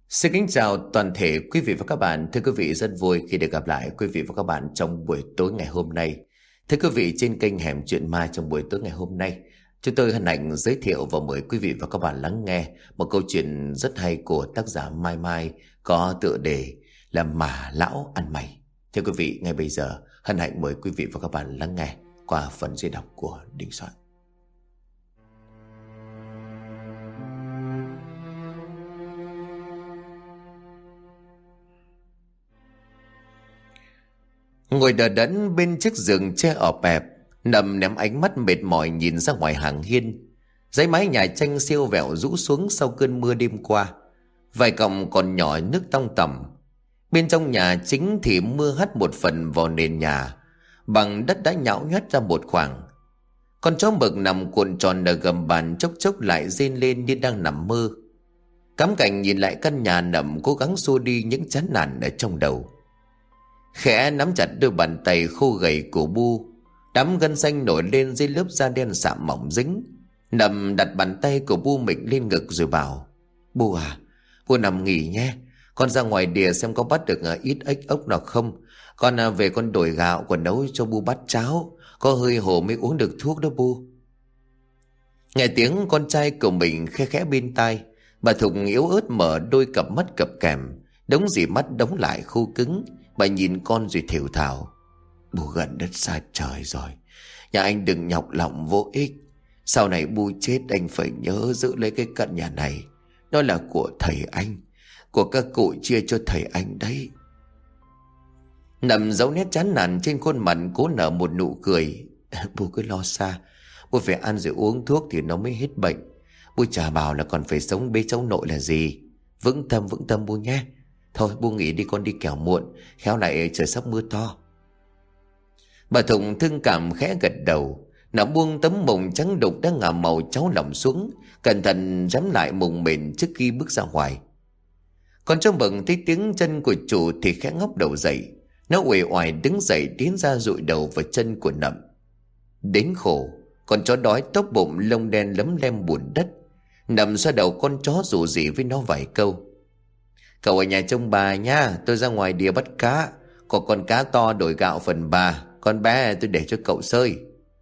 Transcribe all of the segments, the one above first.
Xin kính chào toàn thể quý vị và các bạn. Thưa quý vị, rất vui khi được gặp lại quý vị và các bạn trong buổi tối ngày hôm nay. Thưa quý vị, trên kênh Hẻm Chuyện Ma trong buổi tối ngày hôm nay, chúng tôi hân hạnh giới thiệu và mời quý vị và các bạn lắng nghe một câu chuyện rất hay của tác giả Mai Mai có tựa đề là Mà Lão Ăn Mày. Thưa quý vị, ngay bây giờ hân hạnh mời quý vị và các bạn lắng nghe qua phần diễn đọc của Đình Soạn. Ngồi đờ đẫn bên chiếc giường tre ọp ẹp, Nậm ném ánh mắt mệt mỏi nhìn ra ngoài hàng hiên. Dãy mái nhà tranh siêu vẹo rũ xuống sau cơn mưa đêm qua. Vài cọng còn nhỏ nước tong tỏng. Bên trong nhà chính thì mưa hắt một phần vào nền nhà, bằng đất đã nhão nhoắt ra một khoảng. Con chó mực nằm cuộn tròn ở gầm bàn chốc chốc lại rên lên như đang nằm mơ. Cắm cảnh nhìn lại căn nhà, Nậm cố gắng xua đi những chán nản ở trong đầu. Khẽ nắm chặt đôi bàn tay khô gầy của Bu, đám gân xanh nổi lên dưới lớp da đen sạm mỏng dính. Nậm đặt bàn tay của Bu mình lên ngực rồi bảo: Bu à, Bu nằm nghỉ nhé. Con ra ngoài đìa xem có bắt được ít ếch ốc nào không. Con về con đổi gạo, còn nấu cho Bu bát cháo. Có hơi hồ mới uống được thuốc đó Bu. Nghe tiếng con trai của mình khẽ khẽ bên tai, bà Thục yếu ớt mở đôi cặp mắt cập kèm, đống dì mắt đóng lại khô cứng. Bà nhìn con rồi thều thào: Bu gần đất xa trời rồi, nhà anh đừng nhọc lòng vô ích. Sau này Bu chết anh phải nhớ giữ lấy cái căn nhà này. Nó là của thầy anh, của các cụ chia cho thầy anh đấy. Nằm dấu nét chán nản trên khuôn mặt, cố nở một nụ cười. Bu cứ lo xa, Bu phải ăn rồi uống thuốc thì nó mới hết bệnh. Bu chả bảo là còn phải sống bế cháu nội là gì. Vững tâm Bu nhé. Thôi Bu nghỉ đi, con đi kẻo muộn, khéo lại trời sắp mưa to. Bà Thụng thương cảm khẽ gật đầu. Nó buông tấm mùng trắng đục đã ngả màu cháu lòng xuống, cẩn thận dám lại mùng mền trước khi bước ra ngoài. Con chó mừng thấy tiếng chân của chủ thì khẽ ngóc đầu dậy. Nó uể oải đứng dậy tiến ra dụi đầu vào chân của Nậm. Đến khổ, con chó đói tóc bụng lông đen lấm lem bùn đất. Nậm xoa đầu con chó rủ rỉ với nó vài câu: Cậu ở nhà trông bà nha, tôi ra ngoài đìa bắt cá. Có con cá to đổi gạo phần bà, con bé tôi để cho cậu sơi.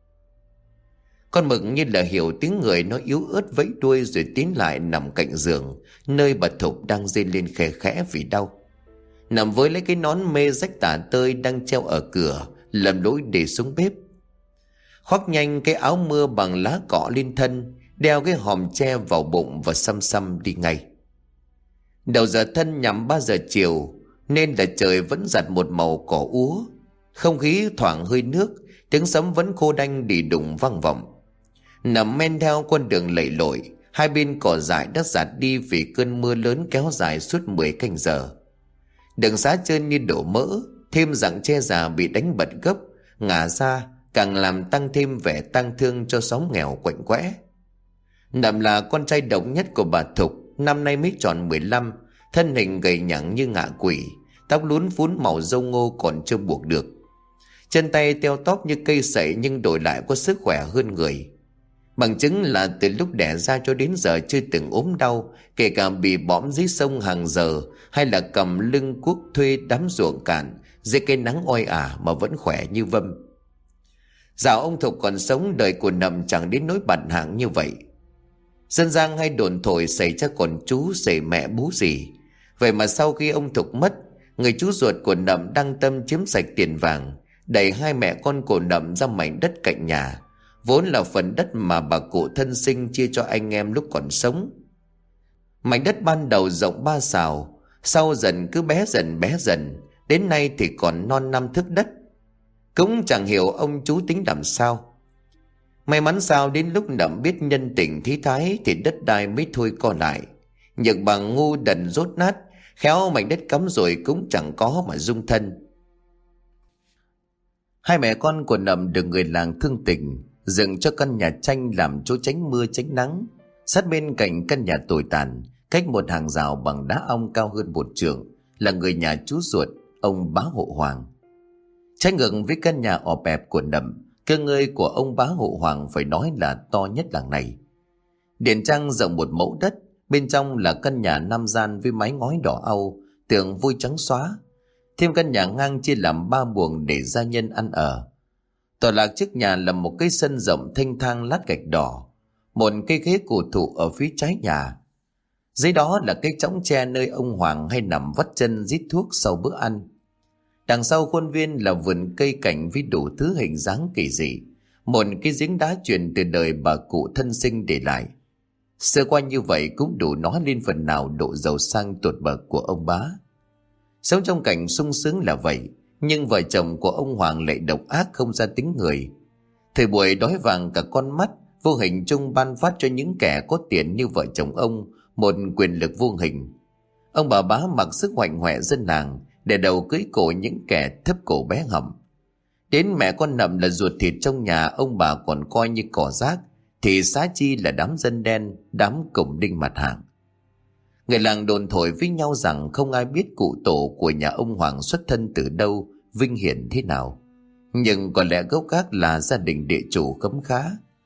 Con mực như là hiểu tiếng người, nó yếu ớt vẫy đuôi rồi tiến lại nằm cạnh giường, nơi bà Thục đang rên lên khẽ khẽ vì đau. Nằm với lấy cái nón mê rách tả tơi đang treo ở cửa, lầm lỗi để xuống bếp. Khoác nhanh cái áo mưa bằng lá cọ lên thân, đeo cái hòm tre vào bụng và xăm xăm đi ngay. Đầu giờ thân nhằm 3 giờ chiều, nên là trời vẫn giặt một màu cỏ úa. Không khí thoảng hơi nước, tiếng sấm vẫn khô đanh đi đùng vang vọng. Nằm men theo con đường lầy lội, hai bên cỏ dại đã giạt đi vì cơn mưa lớn kéo dài suốt 10 canh giờ. Đường xá trơn như đổ mỡ, thêm rặng tre già bị đánh bật gốc, ngả ra càng làm tăng thêm vẻ tang thương cho xóm nghèo quạnh quẽ. Nằm là con trai độc nhất của bà Thục, năm nay mới tròn 15, thân hình gầy nhẳng như ngạ quỷ, tóc lún phún màu râu ngô còn chưa buộc được. Chân tay teo tóp như cây sậy nhưng đổi lại có sức khỏe hơn người. Bằng chứng là từ lúc đẻ ra cho đến giờ chưa từng ốm đau, kể cả bị bõm dưới sông hàng giờ hay là cầm lưng cuốc thuê đám ruộng cạn dưới cây nắng oi ả mà vẫn khỏe như vâm. Dạo ông Thục còn sống, đời của Nậm chẳng đến nỗi bần hạng như vậy. Dân gian hay đồn thổi xảy ra còn chú xảy mẹ bú gì. Vậy mà sau khi ông Thục mất, người chú ruột của Nậm đăng tâm chiếm sạch tiền vàng, đẩy hai mẹ con của Nậm ra mảnh đất cạnh nhà, vốn là phần đất mà bà cụ thân sinh chia cho anh em lúc còn sống. Mảnh đất ban đầu rộng 3 sào, sau dần cứ bé dần, đến nay thì còn non 5 thước đất. Cũng chẳng hiểu ông chú tính làm sao. May mắn sao đến lúc Nậm biết nhân tình thí thái thì đất đai mới thôi co lại. Nhược bằng ngu đần rốt nát, khéo mảnh đất cắm rồi cũng chẳng có mà dung thân. Hai mẹ con của Nậm được người làng thương tình dựng cho căn nhà tranh làm chỗ tránh mưa tránh nắng. Sát bên cạnh căn nhà tồi tàn, cách một hàng rào bằng đá ong cao hơn 1 trượng, là người nhà chú ruột, ông Bá Hộ Hoàng. Trái ngược với căn nhà ọp ẹp của Nậm, cơ ngơi của ông Bá Hộ Hoàng phải nói là to nhất làng này. Điền trang rộng 1 mẫu đất, Bên trong là căn nhà 5 gian với mái ngói đỏ au, tường vôi trắng xóa. Thêm căn nhà ngang chia làm 3 buồng để gia nhân ăn ở. Tọa lạc trước nhà là một cái sân rộng thênh thang lát gạch đỏ, một cây ghế cổ thụ ở phía trái nhà. Dưới đó là cái chõng tre nơi ông Hoàng hay nằm vắt chân rít thuốc sau bữa ăn. Đằng sau khuôn viên là vườn cây cảnh với đủ thứ hình dáng kỳ dị, một cái giếng đá truyền từ đời bà cụ thân sinh để lại. Sơ qua như vậy cũng đủ nói lên phần nào độ giàu sang tột bậc của ông bá. Sống trong cảnh sung sướng là vậy, nhưng vợ chồng của ông Hoàng lại độc ác không ra tính người. Thời buổi đói vàng cả con mắt, vô hình chung ban phát cho những kẻ có tiền như vợ chồng ông một quyền lực vô hình. Ông bà bá mặc sức hoạnh hoẹ dân làng để đầu cưỡi cổ những kẻ thấp cổ bé họng. Đến mẹ con Nậm là ruột thịt trong nhà ông bà còn coi như cỏ rác, thì xá chi là đám dân đen, đám cổng đinh mặt hàng. Người làng đồn thổi với nhau rằng không ai biết cụ tổ của nhà ông Hoàng xuất thân từ đâu, vinh hiển thế nào. Nhưng có lẽ gốc gác là gia đình địa chủ khấm khá.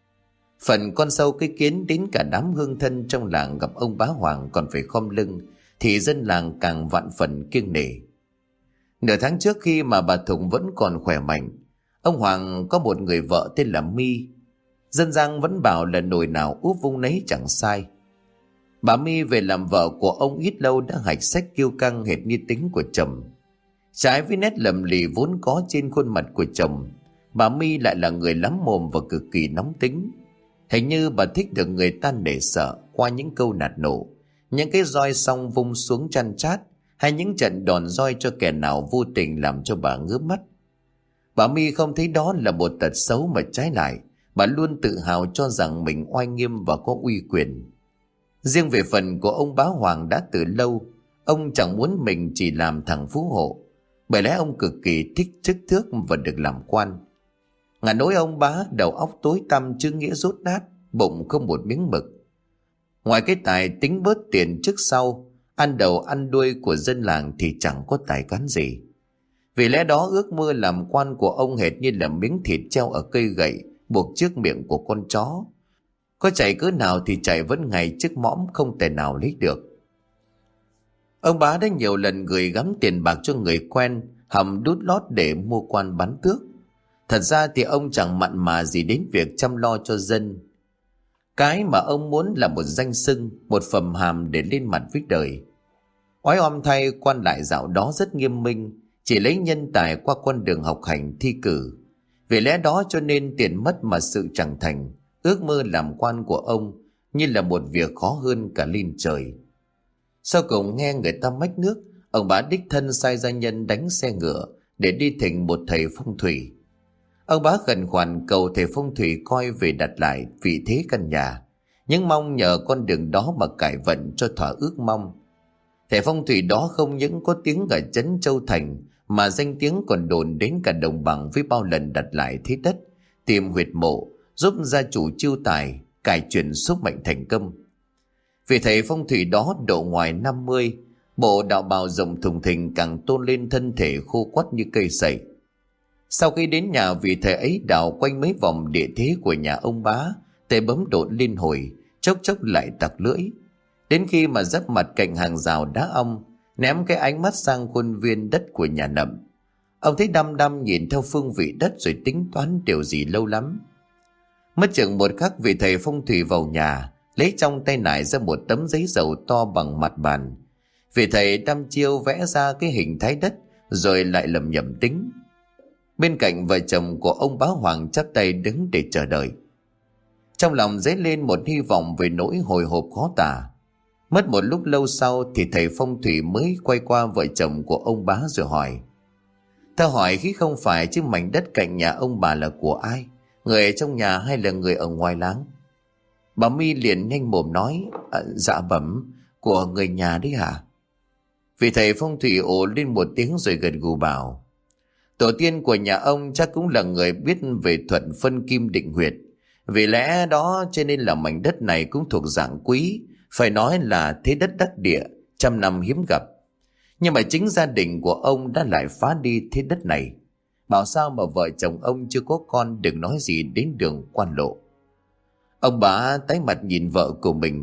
Phần con sâu cái kiến đến cả đám hương thân trong làng gặp ông bá Hoàng còn phải khom lưng, thì dân làng càng vạn phần kiêng nể. Nửa tháng trước khi mà bà Thụng vẫn còn khỏe mạnh, ông Hoàng có một người vợ tên là My. Dân gian vẫn bảo là nồi nào úp vung nấy chẳng sai. Bà My về làm vợ của ông ít lâu đã hạch sách kiêu căng hệt như tính của chồng. Trái với nét lầm lì vốn có trên khuôn mặt của chồng, bà My lại là người lắm mồm và cực kỳ nóng tính. Hình như bà thích được người ta nể sợ qua những câu nạt nộ, những cái roi song vung xuống chăn chát, hay những trận đòn roi cho kẻ nào vô tình làm cho bà ngứa mắt. Bà My không thấy đó là một tật xấu, mà trái lại, bà luôn tự hào cho rằng mình oai nghiêm và có uy quyền. Riêng về phần của ông bá Hoàng đã từ lâu, ông chẳng muốn mình chỉ làm thằng phú hộ, bởi lẽ ông cực kỳ thích chức thước và được làm quan. Ngả nỗi ông bá đầu óc tối tăm chữ nghĩa dốt nát, bụng không một miếng mực. Ngoài cái tài tính bớt tiền trước sau, ăn đầu ăn đuôi của dân làng thì chẳng có tài cán gì. Vì lẽ đó ước mơ làm quan của ông hệt như là miếng thịt treo ở cây gậy buộc trước miệng của con chó. Có chạy cỡ nào thì chạy vẫn ngày trước mõm, không thể nào lấy được. Ông bá đã nhiều lần gửi gắm tiền bạc cho người quen hầm đút lót để mua quan bán tước. Thật ra thì ông chẳng mặn mà gì đến việc chăm lo cho dân. Cái mà ông muốn là một danh xưng, một phẩm hàm để lên mặt với đời. Oái oăm thay, quan lại dạo đó rất nghiêm minh, chỉ lấy nhân tài qua con đường học hành thi cử. Vì lẽ đó cho nên tiền mất mà sự chẳng thành, ước mơ làm quan của ông như là một việc khó hơn cả lên trời. Sau cùng nghe người ta mách nước, ông bá đích thân sai gia nhân đánh xe ngựa để đi thỉnh một thầy phong thủy. Ông bá khẩn khoản cầu thầy phong thủy coi về đặt lại vị thế căn nhà, nhưng mong nhờ con đường đó mà cải vận cho thỏa ước mong. Thầy phong thủy đó không những có tiếng ở trấn Châu Thành, mà danh tiếng còn đồn đến cả đồng bằng với bao lần đặt lại thế đất, tìm huyệt mộ, giúp gia chủ chiêu tài, cải chuyển số mệnh thành công. Vì thầy phong thủy đó độ ngoài 50, bộ đạo bào rộng thùng thình càng tôn lên thân thể khô quắt như cây sậy. Sau khi đến nhà vị thầy ấy đào quanh mấy vòng địa thế của nhà ông bá, tay bấm đột liên hồi, chốc chốc lại tặc lưỡi. Đến khi mà giáp mặt cạnh hàng rào đá ong, ném cái ánh mắt sang khuôn viên đất của nhà Nậm. Ông thấy đăm đăm nhìn theo phương vị đất rồi tính toán điều gì lâu lắm. Mất chừng một khắc vị thầy phong thủy vào nhà, lấy trong tay nải ra một tấm giấy dầu to bằng mặt bàn. Vị thầy đăm chiêu vẽ ra cái hình thái đất, rồi lại lầm nhầm tính. Bên cạnh vợ chồng của ông bá Hoàng chắp tay đứng để chờ đợi. Trong lòng dấy lên một hy vọng về nỗi hồi hộp khó tả. Mất một lúc lâu sau thì thầy phong thủy mới quay qua vợ chồng của ông bá rồi hỏi: "Ta hỏi khi không phải chứ mảnh đất cạnh nhà ông bà là của ai? Người ở trong nhà hay là người ở ngoài láng?" Bà My liền nhanh mồm nói: "Dạ bẩm, của người nhà đấy hả?" Vị thầy phong thủy ồ lên một tiếng rồi gật gù bảo: "Tổ tiên của nhà ông chắc cũng là người biết về thuật phân kim định huyệt. Vì lẽ đó cho nên là mảnh đất này cũng thuộc dạng quý, phải nói là thế đất đắc địa, trăm năm hiếm gặp. Nhưng mà chính gia đình của ông đã lại phá đi thế đất này. Bảo sao mà vợ chồng ông chưa có con, đừng nói gì đến đường quan lộ." Ông bà tái mặt nhìn vợ của mình,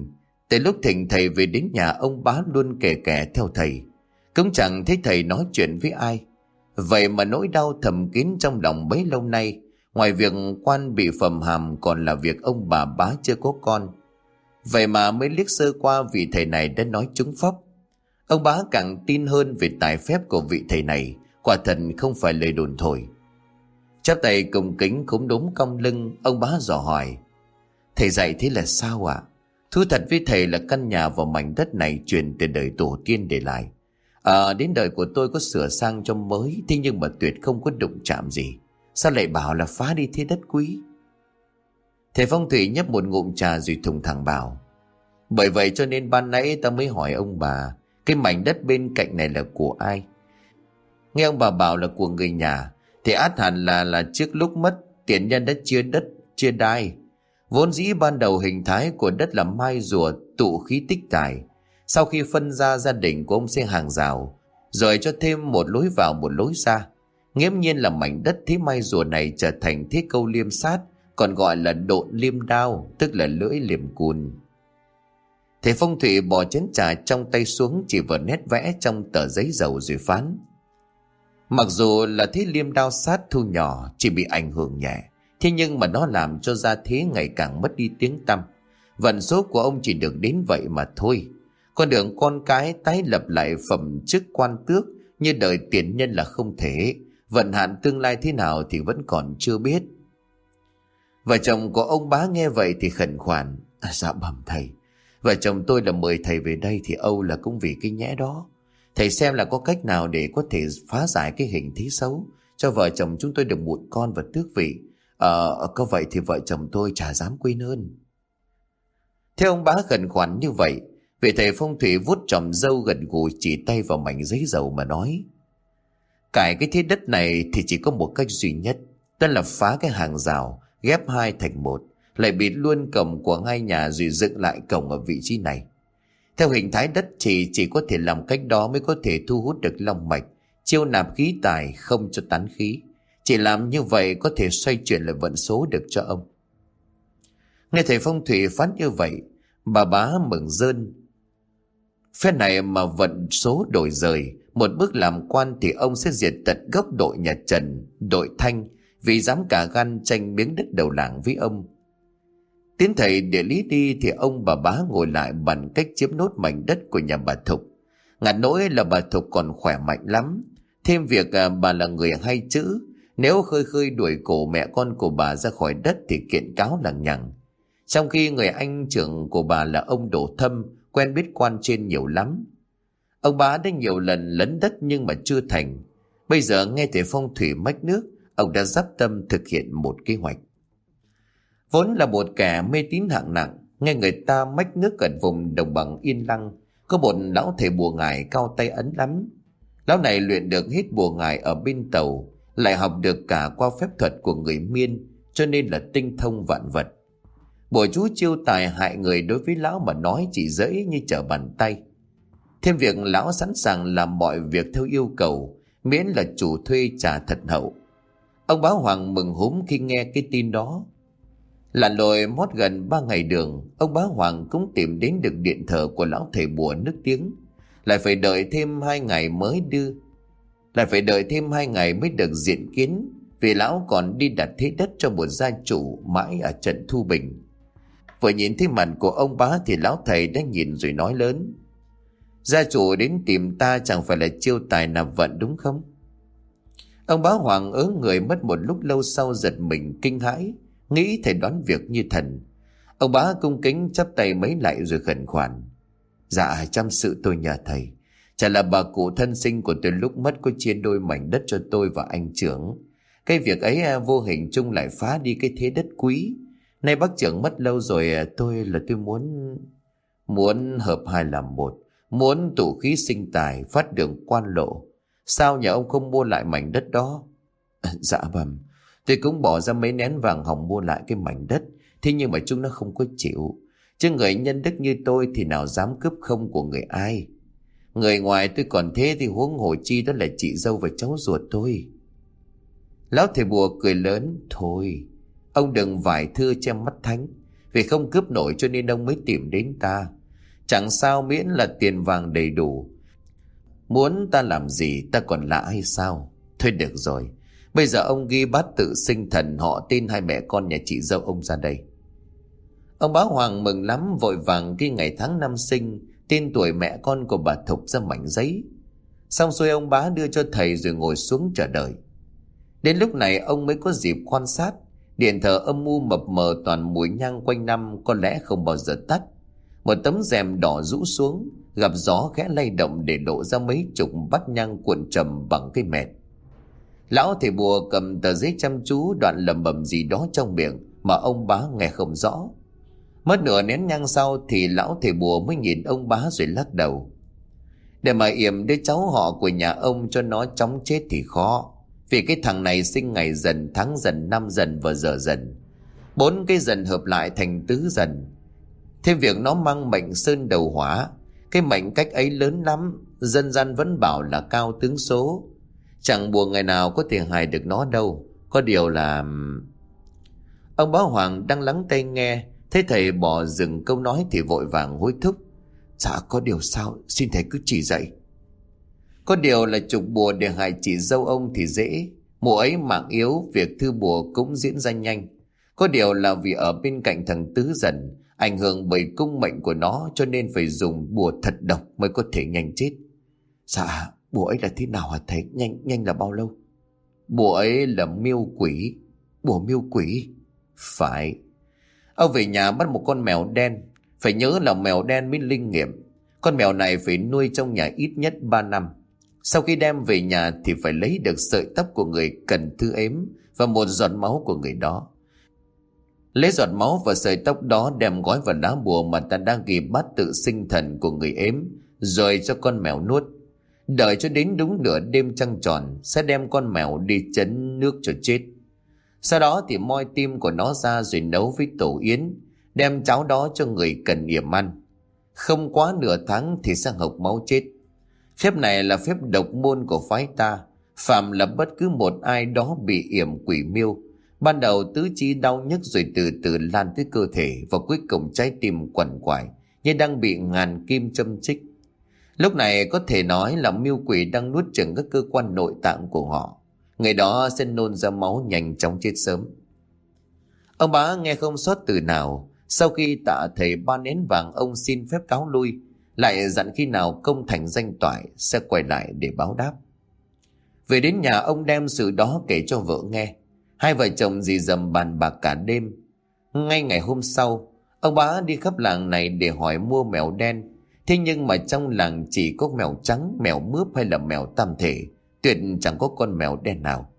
Từ lúc thỉnh thầy về đến nhà, ông Bá luôn kè kè theo thầy, cũng chẳng thấy thầy nói chuyện với ai. Vậy mà nỗi đau thầm kín trong lòng bấy lâu nay, ngoài việc quan bị phầm hàm còn là việc ông bà Bá chưa có con. Vậy mà mới liếc sơ qua vị thầy này đã nói trúng phóc. Ông Bá càng tin hơn về tài phép của vị thầy này, quả thật không phải lời đồn thổi. Chắp tay cung kính cúm núm cong lưng, ông Bá dò hỏi: thầy dạy thế là sao ạ? Thú thật với thầy là căn nhà và mảnh đất này truyền từ đời tổ tiên để lại. Đến đời của tôi có sửa sang cho mới, thế nhưng mà tuyệt không có đụng chạm gì. Sao lại bảo là phá đi thế đất quý? Thầy phong thủy nhấp một ngụm trà rồi thùng thẳng bảo: bởi vậy cho nên ban nãy ta mới hỏi ông bà, cái mảnh đất bên cạnh này là của ai? Nghe ông bà bảo là của người nhà, thì ắt hẳn là trước lúc mất tiền nhân đã chia đất chia đai. Vốn dĩ ban đầu hình thái của đất là mai rùa tụ khí tích tài. Sau khi phân ra, gia đình của ông xây hàng rào, rồi cho thêm một lối vào một lối ra. Nghiễm nhiên là mảnh đất thế mai rùa này trở thành thế câu liêm sát, còn gọi là độn liêm đao, tức là lưỡi liềm cùn. Thầy phong thủy bỏ chén trà trong tay xuống, chỉ vào nét vẽ trong tờ giấy dầu rồi phán: mặc dù là thế liêm đao sát thu nhỏ chỉ bị ảnh hưởng nhẹ, thế nhưng mà nó làm cho gia thế ngày càng mất đi tiếng tăm. Vận số của ông chỉ được đến vậy mà thôi. Con đường con cái tái lập lại phẩm chức quan tước như đời tiền nhân là không thể. Vận hạn tương lai thế nào thì vẫn còn chưa biết. Vợ chồng của ông Bá nghe vậy thì khẩn khoản: dạ bẩm thầy, vợ chồng tôi là mời thầy về đây thì âu là cũng vì cái nhẽ đó. Thầy xem là có cách nào để có thể phá giải cái hình thế xấu, cho vợ chồng chúng tôi được mụn con và tước vị. Có vậy thì vợ chồng tôi chả dám quên ơn. Theo ông Bá khẩn khoản như vậy, vị thầy phong thủy vuốt chòm râu gật gù chỉ tay vào mảnh giấy dầu mà nói: cải cái thế đất này thì chỉ có một cách duy nhất, đó là phá cái hàng rào, ghép hai thành một, lại bịt luôn cổng của hai nhà rồi dựng lại cổng ở vị trí này. Theo hình thái đất thì chỉ có thể làm cách đó mới có thể thu hút được long mạch, chiêu nạp khí tài, không cho tán khí. Chỉ làm như vậy có thể xoay chuyển lại vận số được cho ông. Nghe thầy phong thủy phán như vậy, bà Bá mừng rơn. Phép này mà vận số đổi rời, một bước làm quan thì ông sẽ diệt tận gốc đội nhà Trần, đội Thanh, vì dám cả gan tranh miếng đất đầu làng với ông. Tiến thầy địa lý đi thì ông bà Bá ngồi lại bàn cách chiếm nốt mảnh đất của nhà bà Thục. Ngặt nỗi là bà Thục còn khỏe mạnh lắm. Thêm việc bà là người hay chữ, nếu khơi khơi đuổi cổ mẹ con của bà ra khỏi đất thì kiện cáo lằng nhằng. Trong khi người anh trưởng của bà là ông Đỗ Thâm, quen biết quan trên nhiều lắm. Ông Bá đã nhiều lần lấn đất nhưng mà chưa thành. Bây giờ nghe thầy phong thủy mách nước, ông đã dắp tâm thực hiện một kế hoạch. Vốn là một kẻ mê tín hạng nặng, nghe người ta mách nước ở vùng đồng bằng Yên Lăng có một lão thầy bùa ngải cao tay ấn lắm. Lão này luyện được hết bùa ngải ở bên Tàu, lại học được cả qua phép thuật của người Miên, cho nên là tinh thông vạn vật. Bùa chú chiêu tài hại người đối với lão mà nói chỉ dễ như trở bàn tay. Thêm việc lão sẵn sàng làm mọi việc theo yêu cầu, miễn là chủ thuê trả thật hậu. Ông Bá Hoàng mừng húm khi nghe cái tin đó. Lặn lội mót gần 3 ngày đường, ông Bá Hoàng cũng tìm đến được điện thờ của lão thầy bùa nước tiếng. Lại phải đợi thêm 2 ngày mới được diện kiến, vì lão còn đi đặt thế đất cho một gia chủ mãi ở trận Thu Bình. Vừa nhìn thấy mặt của ông Bá thì lão thầy đã nhìn rồi nói lớn: gia chủ đến tìm ta chẳng phải là chiêu tài nạp vận đúng không? Ông Bá Hoàng ớ người mất một lúc lâu sau giật mình kinh hãi, nghĩ thầy đoán việc như thần. Ông Bá cung kính chắp tay mấy lại rồi khẩn khoản: dạ chăm sự tôi nhờ thầy, chả là bà cụ thân sinh của tôi lúc mất có chia đôi mảnh đất cho tôi và anh trưởng. Cái việc ấy vô hình chung lại phá đi cái thế đất quý. Nay bác trưởng mất lâu rồi, tôi muốn hợp hai làm một, muốn tụ khí sinh tài, phát đường quan lộ. Sao nhà ông không mua lại mảnh đất đó? Dạ bẩm, tôi cũng bỏ ra mấy nén vàng hồng mua lại cái mảnh đất, thế nhưng mà chúng nó không có chịu. Chứ người nhân đức như tôi thì nào dám cướp không của người ai. Người ngoài tôi còn thế thì huống hồ chi đó là chị dâu và cháu ruột tôi. Lão thầy bùa cười lớn: thôi, ông đừng vải thưa che mắt thánh. Vì không cướp nổi cho nên ông mới tìm đến ta. Chẳng sao miễn là tiền vàng đầy đủ. Muốn ta làm gì ta còn lạ hay sao? Thôi được rồi, bây giờ ông ghi bát tự sinh thần họ tên hai mẹ con nhà chị dâu ông ra đây. Ông bá Hoàng mừng lắm, vội vàng ghi ngày tháng năm sinh, tên tuổi mẹ con của bà Thục ra mảnh giấy. Xong xuôi ông bá đưa cho thầy rồi ngồi xuống chờ đợi. Đến lúc này ông mới có dịp quan sát. Điện thờ âm u mập mờ toàn mùi nhang quanh năm, có lẽ không bao giờ tắt. Một tấm rèm đỏ rũ xuống, gặp gió khẽ lay động để lộ ra mấy chục bát nhang cuộn trầm bằng cây mẹt. Lão thầy bùa cầm tờ giấy chăm chú đoạn lẩm bẩm gì đó trong miệng mà ông bá nghe không rõ. Mất nửa nén nhang sau thì lão thầy bùa mới nhìn ông bá rồi lắc đầu. Để mà yểm đứa cháu họ của nhà ông cho nó chóng chết thì khó. Vì cái thằng này sinh ngày dần, tháng dần, năm dần và giờ dần. 4 cái dần hợp lại thành tứ dần. Thêm việc nó mang mệnh sơn đầu hỏa. Cái mệnh cách ấy lớn lắm, dân gian vẫn bảo là cao tướng số. Chẳng buồn ngày nào có thể hại được nó đâu. Có điều là... Ông bá Hoàng đang lắng tai nghe, thấy thầy bỏ dừng câu nói thì vội vàng hối thúc. Dạ có điều sao, xin thầy cứ chỉ dạy. Có điều là trục bùa để hại chị dâu ông thì dễ. Mùa ấy mạng yếu, việc thư bùa cũng diễn ra nhanh. Có điều là vì ở bên cạnh thằng tứ dần, ảnh hưởng bởi cung mệnh của nó, cho nên phải dùng bùa thật độc mới có thể nhanh chết. Dạ, bùa ấy là thế nào hả thầy? Nhanh là bao lâu? Bùa ấy là miêu quỷ. Bùa miêu quỷ? Phải. Ông về nhà bắt một con mèo đen. Phải nhớ là mèo đen mới linh nghiệm. Con mèo này phải nuôi trong nhà ít nhất 3 năm. Sau khi đem về nhà thì phải lấy được sợi tóc của người cần thư ếm và một giọt máu của người đó. Lấy giọt máu và sợi tóc đó đem gói vào lá bùa mà ta đang ghi bát tự sinh thần của người ếm, rồi cho con mèo nuốt. Đợi cho đến đúng nửa đêm trăng tròn, sẽ đem con mèo đi chấn nước cho chết. Sau đó thì moi tim của nó ra rồi nấu với tổ yến, đem cháo đó cho người cần yểm ăn. Không quá nửa tháng thì sẽ hộc máu chết. Phép này là phép độc môn của phái ta. Phạm là bất cứ một ai đó bị yểm quỷ miêu, ban đầu tứ chi đau nhức rồi từ từ lan tới cơ thể, và cuối cùng trái tim quằn quại như đang bị ngàn kim châm chích. Lúc này có thể nói là miêu quỷ đang nuốt chửng các cơ quan nội tạng của họ. Người đó sẽ nôn ra máu, nhanh chóng chết sớm. Ông bá nghe không sót từ nào. Sau khi tạ thầy 3 nén vàng, ông xin phép cáo lui, lại dặn khi nào công thành danh toại sẽ quay lại để báo đáp. Về đến nhà, ông đem sự đó kể cho vợ nghe. Hai vợ chồng dì dầm bàn bạc cả đêm. Ngay ngày hôm sau, ông bá đi khắp làng này để hỏi mua mèo đen. Thế nhưng mà trong làng chỉ có mèo trắng, mèo mướp hay là mèo tam thể, tuyệt chẳng có con mèo đen nào.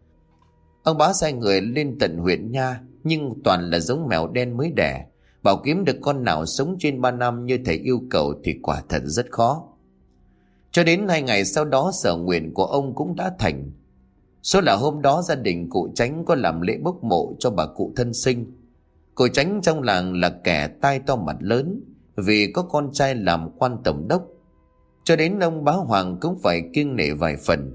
Ông bá sai người lên tận huyện nha, nhưng toàn là giống mèo đen mới đẻ. Bảo kiếm được con nào sống trên 3 năm như thầy yêu cầu thì quả thật rất khó. Cho đến 2 ngày sau đó, sở nguyện của ông cũng đã thành. Số là hôm đó gia đình cụ Chánh có làm lễ bốc mộ cho bà cụ thân sinh. Cụ Chánh trong làng là kẻ tai to mặt lớn, vì có con trai làm quan tổng đốc. Cho đến ông bá Hoàng cũng phải kiêng nể vài phần.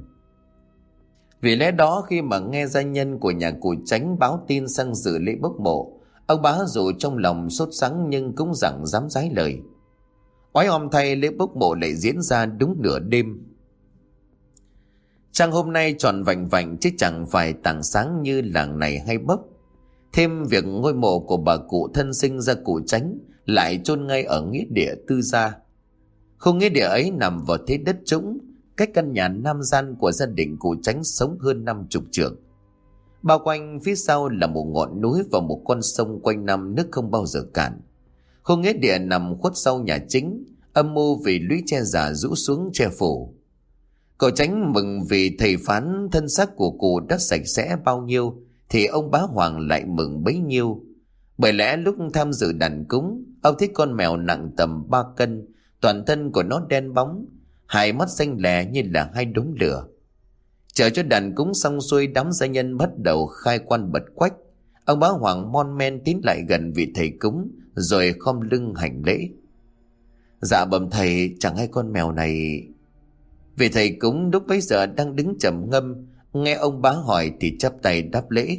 Vì lẽ đó khi mà nghe gia nhân của nhà cụ Chánh báo tin sang dự lễ bốc mộ, ông bá dù trong lòng sốt sắng nhưng cũng chẳng dám trái lời. Oái oăm thay, lễ bốc mộ lại diễn ra đúng nửa đêm. Trăng hôm nay tròn vành vành chứ chẳng phải tảng sáng như làng này hay bốc. Thêm việc ngôi mộ của bà cụ thân sinh ra cụ Chánh lại chôn ngay ở nghĩa địa tư gia. Khu nghĩa địa ấy nằm vào thế đất trũng, cách căn nhà nam gian của gia đình cụ Chánh sống hơn 50 trượng. Bao quanh phía sau là một ngọn núi và một con sông quanh năm nước không bao giờ cạn. Khu nghĩa địa nằm khuất sau nhà chính, âm mưu vì lũy tre già rũ xuống che phủ. Cậu Chánh mừng vì thầy phán thân xác của cụ đã sạch sẽ bao nhiêu thì ông bá Hoàng lại mừng bấy nhiêu. Bởi lẽ lúc tham dự đàn cúng, ông thấy con mèo nặng tầm 3 cân, toàn thân của nó đen bóng, hai mắt xanh lè như là hai đống lửa. Chờ cho đàn cúng xong xuôi, đám gia nhân bắt đầu khai quan bật quách. Ông bá Hoàng mon men tiến lại gần vị thầy cúng rồi khom lưng hành lễ. Dạ bẩm thầy, chẳng hay con mèo này... Vị thầy cúng lúc bấy giờ đang đứng trầm ngâm, nghe ông bá hỏi thì chắp tay đáp lễ.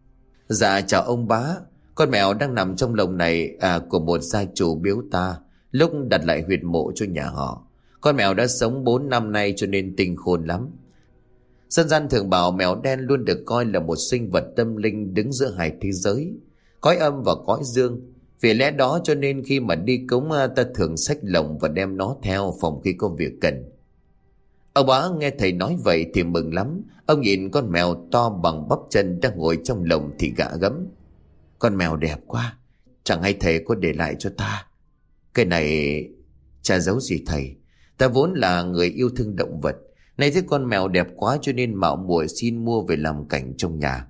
Dạ chào ông bá, con mèo đang nằm trong lồng này của một gia chủ biếu ta, lúc đặt lại huyệt mộ cho nhà họ. Con mèo đã sống 4 năm nay cho nên tinh khôn lắm. Dân gian thường bảo mèo đen luôn được coi là một sinh vật tâm linh đứng giữa hai thế giới, cõi âm và cõi dương. Vì lẽ đó cho nên khi mà đi cúng, ta thường xách lồng và đem nó theo phòng khi có việc cần. Ông bá nghe thầy nói vậy thì mừng lắm. Ông nhìn con mèo to bằng bắp chân đang ngồi trong lồng thì gạ gẫm: con mèo đẹp quá, chẳng hay thầy có để lại cho ta. Cái này chả giấu gì thầy, ta vốn là người yêu thương động vật. Nay thấy con mèo đẹp quá cho nên mạo muội xin mua về làm cảnh trong nhà.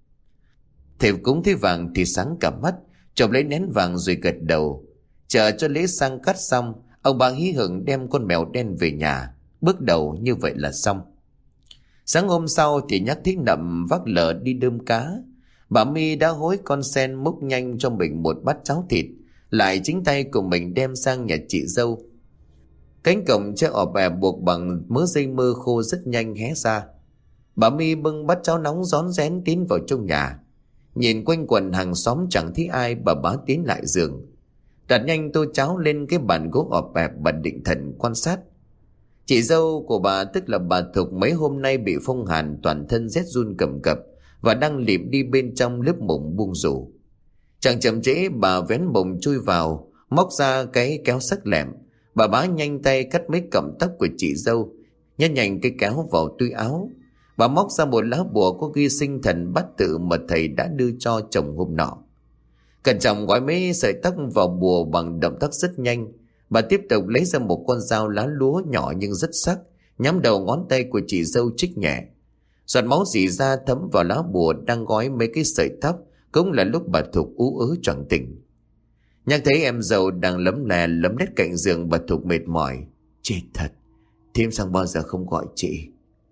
Thầy cúng thấy vàng thì sáng cả mắt, chộp lấy nén vàng rồi gật đầu. Chờ cho lễ sang cắt xong, ông bà hí hửng đem con mèo đen về nhà. Bước đầu như vậy là xong. Sáng hôm sau thì nhắc thấy Nậm vác lợ đi đơm cá. Bà My đã hối con sen múc nhanh cho mình một bát cháo thịt, lại chính tay của mình đem sang nhà chị dâu. Cánh cổng tre ọp ẹp buộc bằng mớ dây mơ khô rất nhanh hé ra. Bà My bưng bát cháo nóng rón rén tiến vào trong nhà. Nhìn quanh quần hàng xóm chẳng thấy ai, bà bá tiến lại giường, đặt nhanh tô cháo lên cái bàn gỗ ọp ẹp. Bà định thần quan sát. Chị dâu của bà, tức là bà Thục, mấy hôm nay bị phong hàn, toàn thân rét run cầm cập và đang lịm đi bên trong lớp mùng buông rủ. Chẳng chậm trễ, bà vén mùng chui vào, móc ra cái kéo sắc lẹm. Bà bá nhanh tay cắt mấy cọng tóc của chị dâu, nhét nhanh cái kéo vào túi áo. Bà móc ra một lá bùa có ghi sinh thần bát tự mà thầy đã đưa cho chồng hôm nọ. Cẩn trọng gói mấy sợi tóc vào bùa bằng động tác rất nhanh. Bà tiếp tục lấy ra một con dao lá lúa nhỏ nhưng rất sắc, nhắm đầu ngón tay của chị dâu chích nhẹ. Giọt máu rỉ ra thấm vào lá bùa đang gói mấy cái sợi tóc. Cũng là lúc bà Thục ú ớ choàng tỉnh. Nhắc thấy em dâu đang lấm lè lấm lét cạnh giường, bà Thục mệt mỏi: chết thật, thím sang bao giờ không gọi chị.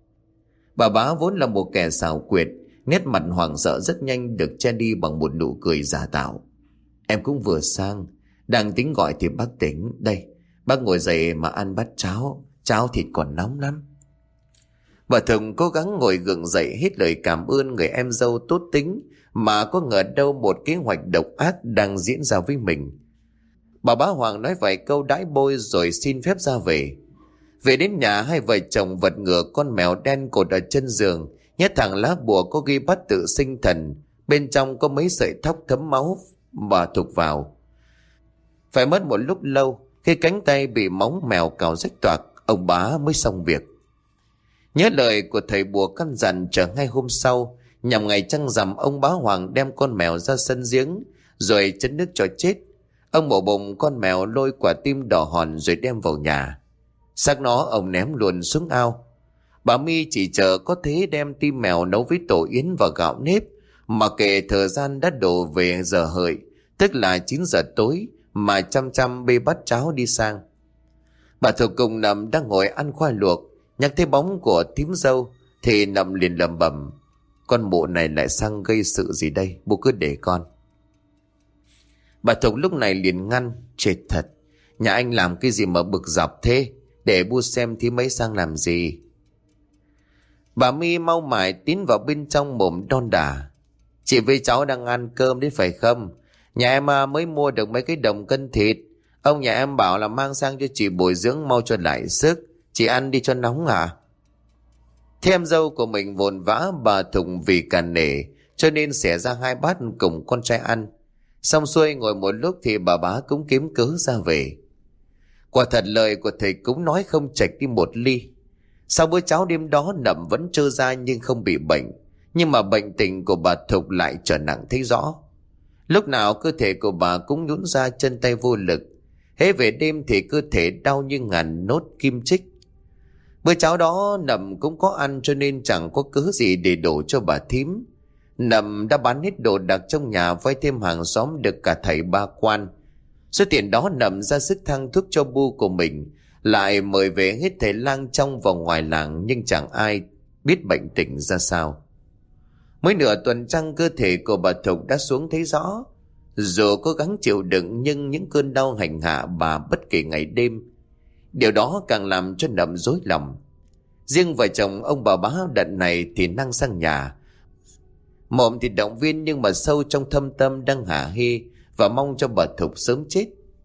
Bà bá vốn là một kẻ xảo quyệt, nét mặt hoảng sợ rất nhanh được che đi bằng một nụ cười giả tạo. Em cũng vừa sang, đang tính gọi thì bác tỉnh. Đây, bác ngồi dậy mà ăn bát cháo, cháo thịt còn nóng lắm. Bà Thục cố gắng ngồi gượng dậy, hết lời cảm ơn người em dâu tốt tính, mà có ngờ đâu một kế hoạch độc ác đang diễn ra với mình. Bà bá Hoàng nói vài câu đãi bôi rồi xin phép ra về. Về đến nhà, hai vợ chồng vật ngửa con mèo đen cột ở chân giường, nhét thẳng lá bùa có ghi bát tự sinh thần, bên trong có mấy sợi tóc thấm máu bà Thục vào. Phải mất một lúc lâu, khi cánh tay bị móng mèo cào rách toạc, ông bá mới xong việc. Nhớ lời của thầy bùa căn dặn, chờ ngay hôm sau, nhằm ngày trăng rằm, ông bá Hoàng đem con mèo ra sân giếng rồi chấn nước cho chết. Ông mổ bụng con mèo, lôi quả tim đỏ hòn rồi đem vào nhà. Xác nó ông ném luôn xuống ao. Bà My chỉ chờ có thế đem tim mèo nấu với tổ yến và gạo nếp, mà kể thời gian đã đổ về giờ hợi, tức là 9 giờ tối, mà chăm bê bát cháo đi sang. Bà Thục cùng Nậm đang ngồi ăn khoai luộc, nhắc thấy bóng của thím dâu thì Nậm liền lẩm bẩm: con mụ này lại sang gây sự gì đây, bố cứ để con. Bà Thục lúc này liền ngăn: chết thật, nhà anh làm cái gì mà bực dọc thế, để bu xem thím ấy sang làm gì. Bà My mau mải tiến vào bên trong mồm đon đả: chị với cháu đang ăn cơm đấy phải không? Nhà em mới mua được mấy cái đồng cân thịt, ông nhà em bảo là mang sang cho chị bồi dưỡng mau cho lại sức, chị ăn đi cho nóng à. Thế em dâu của mình vồn vã, bà Thục vì càn nể cho nên xẻ ra 2 bát cùng con trai ăn. Xong xuôi ngồi một lúc thì bà bá cũng kiếm cớ ra về. Quả thật lời của thầy cúng nói không chệch đi một ly. Sau bữa cháo đêm đó, Nậm vẫn trơ ra nhưng không bị bệnh, nhưng mà bệnh tình của bà Thục lại trở nặng thấy rõ. Lúc nào cơ thể của bà cũng nhũn ra, chân tay vô lực. Hễ về đêm thì cơ thể đau như ngàn nốt kim chích. Bữa cháo đó Nậm cũng có ăn cho nên chẳng có cớ gì để đổ cho bà thím. Nậm đã bán hết đồ đạc trong nhà, vay thêm hàng xóm được cả thầy ba quan. Số tiền đó Nậm ra sức thăng thuốc cho bu của mình, lại mời về hết thầy lang trong và ngoài làng, nhưng chẳng ai biết bệnh tình ra sao. Mới nửa tuần trăng, cơ thể của bà Thục đã xuống thấy rõ. Dù cố gắng chịu đựng nhưng những cơn đau hành hạ bà bất kể ngày đêm. Điều đó càng làm cho Nậm rối lòng. Riêng vợ chồng ông bà bá đợt này thì năng sang nhà. Mồm thì động viên nhưng mà sâu trong thâm tâm đang hả hê và mong cho bà Thục sớm chết.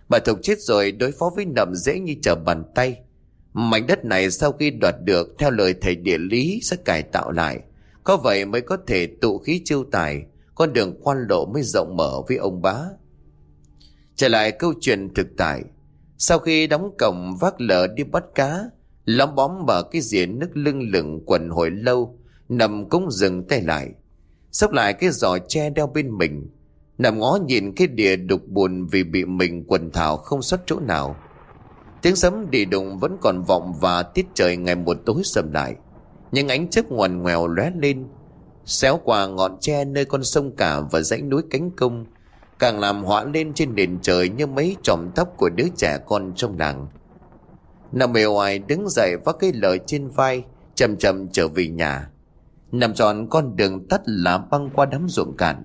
Bà Thục chết rồi, đối phó với Nậm dễ như trở bàn tay. Mảnh đất này sau khi đoạt được, theo lời thầy địa lý sẽ cải tạo lại. Có vậy mới có thể tụ khí chiêu tài, con đường quan lộ mới rộng mở với ông bá. Trở lại câu chuyện thực tại. Sau khi đóng cổng vác lợ đi bắt cá, lóm bóm mở cái giếng nước lưng lửng quần hồi lâu, Nậm cũng dừng tay lại, xốc lại cái giỏ tre đeo bên mình. Nằm ngó nhìn cái đìa đục buồn vì bị mình quần thảo không sót chỗ nào. Tiếng sấm đi đùng vẫn còn vọng và tiết trời ngày một tối sầm lại. Nhưng ánh chớp ngoằn ngoèo lóe lên, xéo qua ngọn tre nơi con sông cả và dãy núi Cánh Công, càng làm họa lên trên nền trời như mấy chòm tóc của đứa trẻ con trong làng. Nằm mề ngoài đứng dậy vác cái lợ trên vai, chậm chậm trở về nhà. Nằm tròn con đường tắt là băng qua đám ruộng cạn.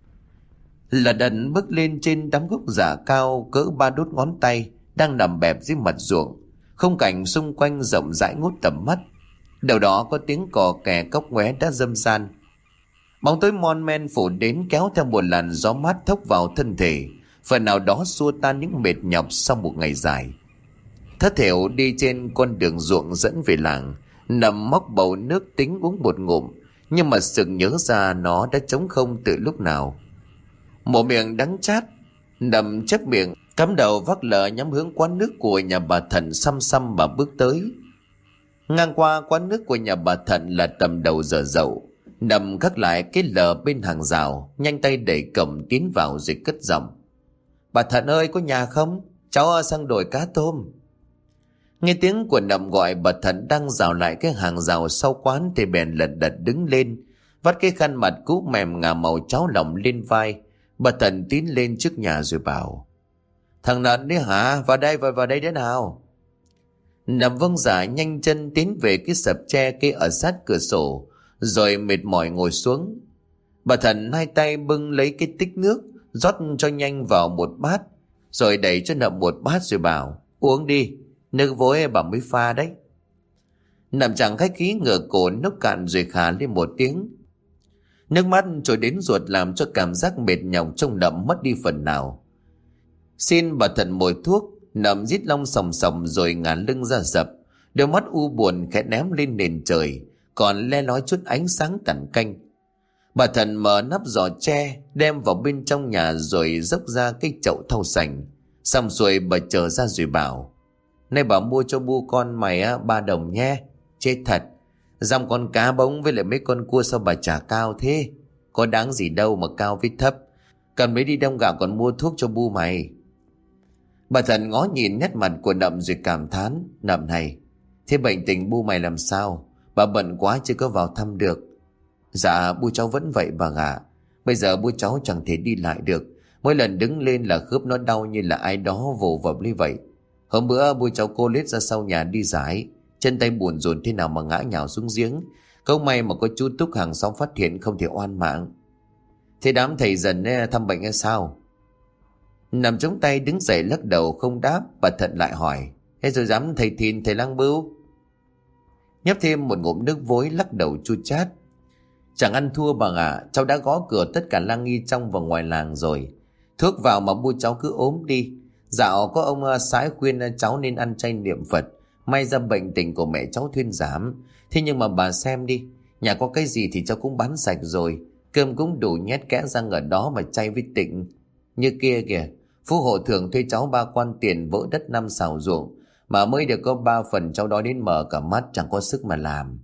Là đần bước lên trên đám gốc rả cao cỡ 3 đốt ngón tay đang nằm bẹp dưới mặt ruộng. Khung cảnh xung quanh rộng rãi ngút tầm mắt. Đầu đó có tiếng cò kè cóc ngoé đã râm ran. Bóng tối mon men phủ đến kéo theo một làn gió mát thốc vào thân thể, phần nào đó xua tan những mệt nhọc sau một ngày dài. Thất thểu đi trên con đường ruộng dẫn về làng, Nằm móc bầu nước tính uống một ngụm, nhưng mà sực nhớ ra nó đã trống không từ lúc nào. Một miệng đắng chát, Nằm chép miệng, cắm đầu vác lợ nhắm hướng quán nước của nhà bà Thận xăm xăm mà bước tới. Ngang qua quán nước của nhà bà Thận là tầm đầu giờ dậu. Nằm khắc lại cái lờ bên hàng rào, nhanh tay đẩy cổng tiến vào rồi cất giọng: "Bà Thận ơi, có nhà không? Cháu sang đổi cá tôm." Nghe tiếng của Nằm gọi, bà Thận đang rào lại cái hàng rào sau quán thì bèn lật đật đứng lên, vắt cái khăn mặt cũ mềm ngả màu cháo lòng lên vai. Bà Thận tiến lên trước nhà rồi bảo: "Thằng Nận đấy hả? Vào đây thế nào?" Nằm vâng dạ nhanh chân tiến về cái sập tre kê ở sát cửa sổ, rồi mệt mỏi ngồi xuống. Bà Thận hai tay bưng lấy cái tích nước, rót cho nhanh vào một bát, rồi đẩy cho Nậm một bát rồi bảo: "Uống đi, nước vối bà mới pha đấy." Nằm chẳng khách khí ngửa cổ nốc cạn rồi khà lên một tiếng. Nước mắt trôi đến ruột làm cho cảm giác mệt nhọc trong Nậm mất đi phần nào. Xin bà Thận mồi thuốc. Nằm rít long sòng sòng rồi ngả lưng ra dập, đôi mắt u buồn khẽ ném lên nền trời, còn le lói chút ánh sáng tàn canh. Bà Thận mở nắp giỏ tre đem vào bên trong nhà rồi dốc ra cái chậu thau sành. Xong rồi bà trở ra rồi bảo: "Nay bà mua cho bu con mày 3 đồng nhé." "Chết thật, dăm con cá bống với lại mấy con cua sao bà trả cao thế? Có đáng gì đâu mà cao với thấp. Cần mấy đi đông gạo còn mua thuốc cho bu mày." Bà Thận ngó nhìn nét mặt của Nậm rồi cảm thán: "Nậm này, thế bệnh tình bu mày làm sao? Bà bận quá chưa có vào thăm được." "Dạ bu cháu vẫn vậy bà ạ. Bây giờ bu cháu chẳng thể đi lại được, mỗi lần đứng lên là khớp nó đau như là ai đó vồ vập lấy vậy. Hôm bữa bu cháu cô lết ra sau nhà đi giải, chân tay buồn rộn thế nào mà ngã nhào xuống giếng. Câu may mà có chú Túc hàng xóm phát hiện không thể oan mạng." "Thế đám thầy dần thăm bệnh hay sao?" Nằm chống tay đứng dậy lắc đầu không đáp. Bà Thận lại hỏi: "Thế rồi dám thầy Thìn thầy Lang Bưu?" Nhấp thêm một ngụm nước vối lắc đầu chua chát: "Chẳng ăn thua bà ạ. Cháu đã gõ cửa tất cả lang nghi trong và ngoài làng rồi. Thuốc vào mà bu cháu cứ ốm đi. Dạo có ông sái khuyên cháu nên ăn chay niệm Phật, may ra bệnh tình của mẹ cháu thuyên giảm. Thế nhưng mà bà xem đi, nhà có cái gì thì cháu cũng bán sạch rồi, cơm cũng đủ nhét kẽ răng ở đó mà chay với tịnh. Như kia kìa, phú hộ thưởng thuê cháu 3 quan tiền vỡ đất 5 xào ruộng, mà mới được có 3 phần cháu đói đến mở cả mắt chẳng có sức mà làm."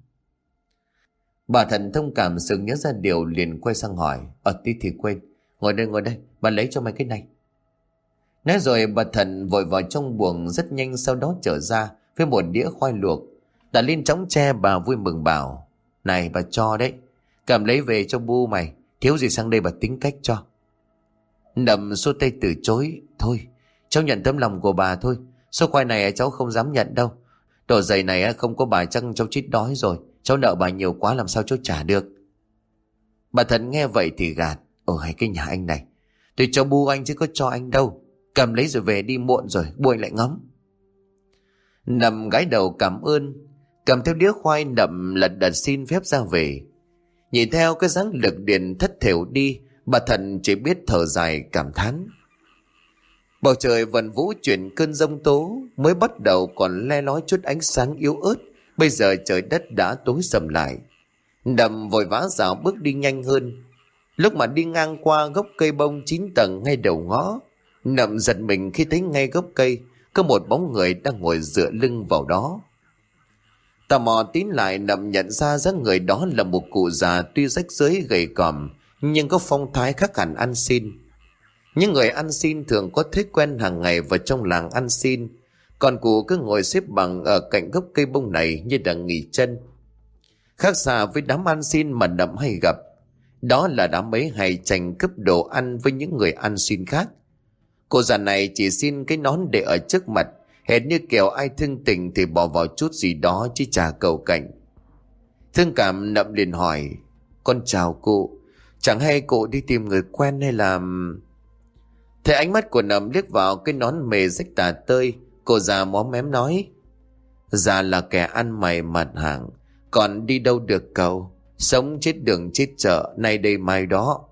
Bà Thận thông cảm sực nhớ ra điều liền quay sang hỏi: Tí thì quên, ngồi đây, bà lấy cho mày cái này." Nói rồi bà Thận vội vào trong buồng rất nhanh, sau đó trở ra với một đĩa khoai luộc đặt lên chõng tre. Bà vui mừng bảo: "Này bà cho đấy, cầm lấy về cho bu mày, thiếu gì sang đây bà tính cách cho." Nậm xua tay từ chối: "Thôi, cháu nhận tấm lòng của bà thôi. Số khoai này cháu không dám nhận đâu. Đồ giày này không có bà chắc cháu chết đói rồi. Cháu nợ bà nhiều quá làm sao cháu trả được." Bà Thận nghe vậy thì gạt: Hay cái nhà anh này, tôi cho bu anh chứ có cho anh đâu. Cầm lấy rồi về đi, muộn rồi bu anh lại ngắm." Nậm gái đầu cảm ơn, cầm theo đĩa khoai. Nậm lật đật xin phép ra về. Nhìn theo cái dáng lực điền thất thểu đi, bà Thận chỉ biết thở dài cảm thán. Bầu trời vần vũ chuyển cơn giông tố, mới bắt đầu còn le lói chút ánh sáng yếu ớt, bây giờ trời đất đã tối sầm lại. Nậm vội vã dạo bước đi nhanh hơn. Lúc mà đi ngang qua gốc cây bông 9 tầng ngay đầu ngõ, Nậm giật mình khi thấy ngay gốc cây có một bóng người đang ngồi dựa lưng vào đó. Tò mò tín lại, Nậm nhận ra dáng người đó là một cụ già tuy rách rưới gầy còm nhưng có phong thái khác hẳn ăn xin. Những người ăn xin thường có thói quen hàng ngày vào trong làng ăn xin, còn cụ cứ ngồi xếp bằng ở cạnh gốc cây bông này như đang nghỉ chân. Khác xa với đám ăn xin mà Nậm hay gặp, đó là đám ấy hay tranh cướp đồ ăn với những người ăn xin khác. Cô già này chỉ xin cái nón để ở trước mặt, hệt như kiểu ai thương tình thì bỏ vào chút gì đó chứ chả cầu cạnh. Thương cảm, Nậm liền hỏi: "Con chào cụ, chẳng hay cụ đi tìm người quen hay là..." Thấy ánh mắt của Nậm liếc vào cái nón mề rách tả tơi, cô già móm mém nói: "Già là kẻ ăn mày mặt hàng, còn đi đâu được cậu, sống chết đường chết chợ, nay đây mai đó."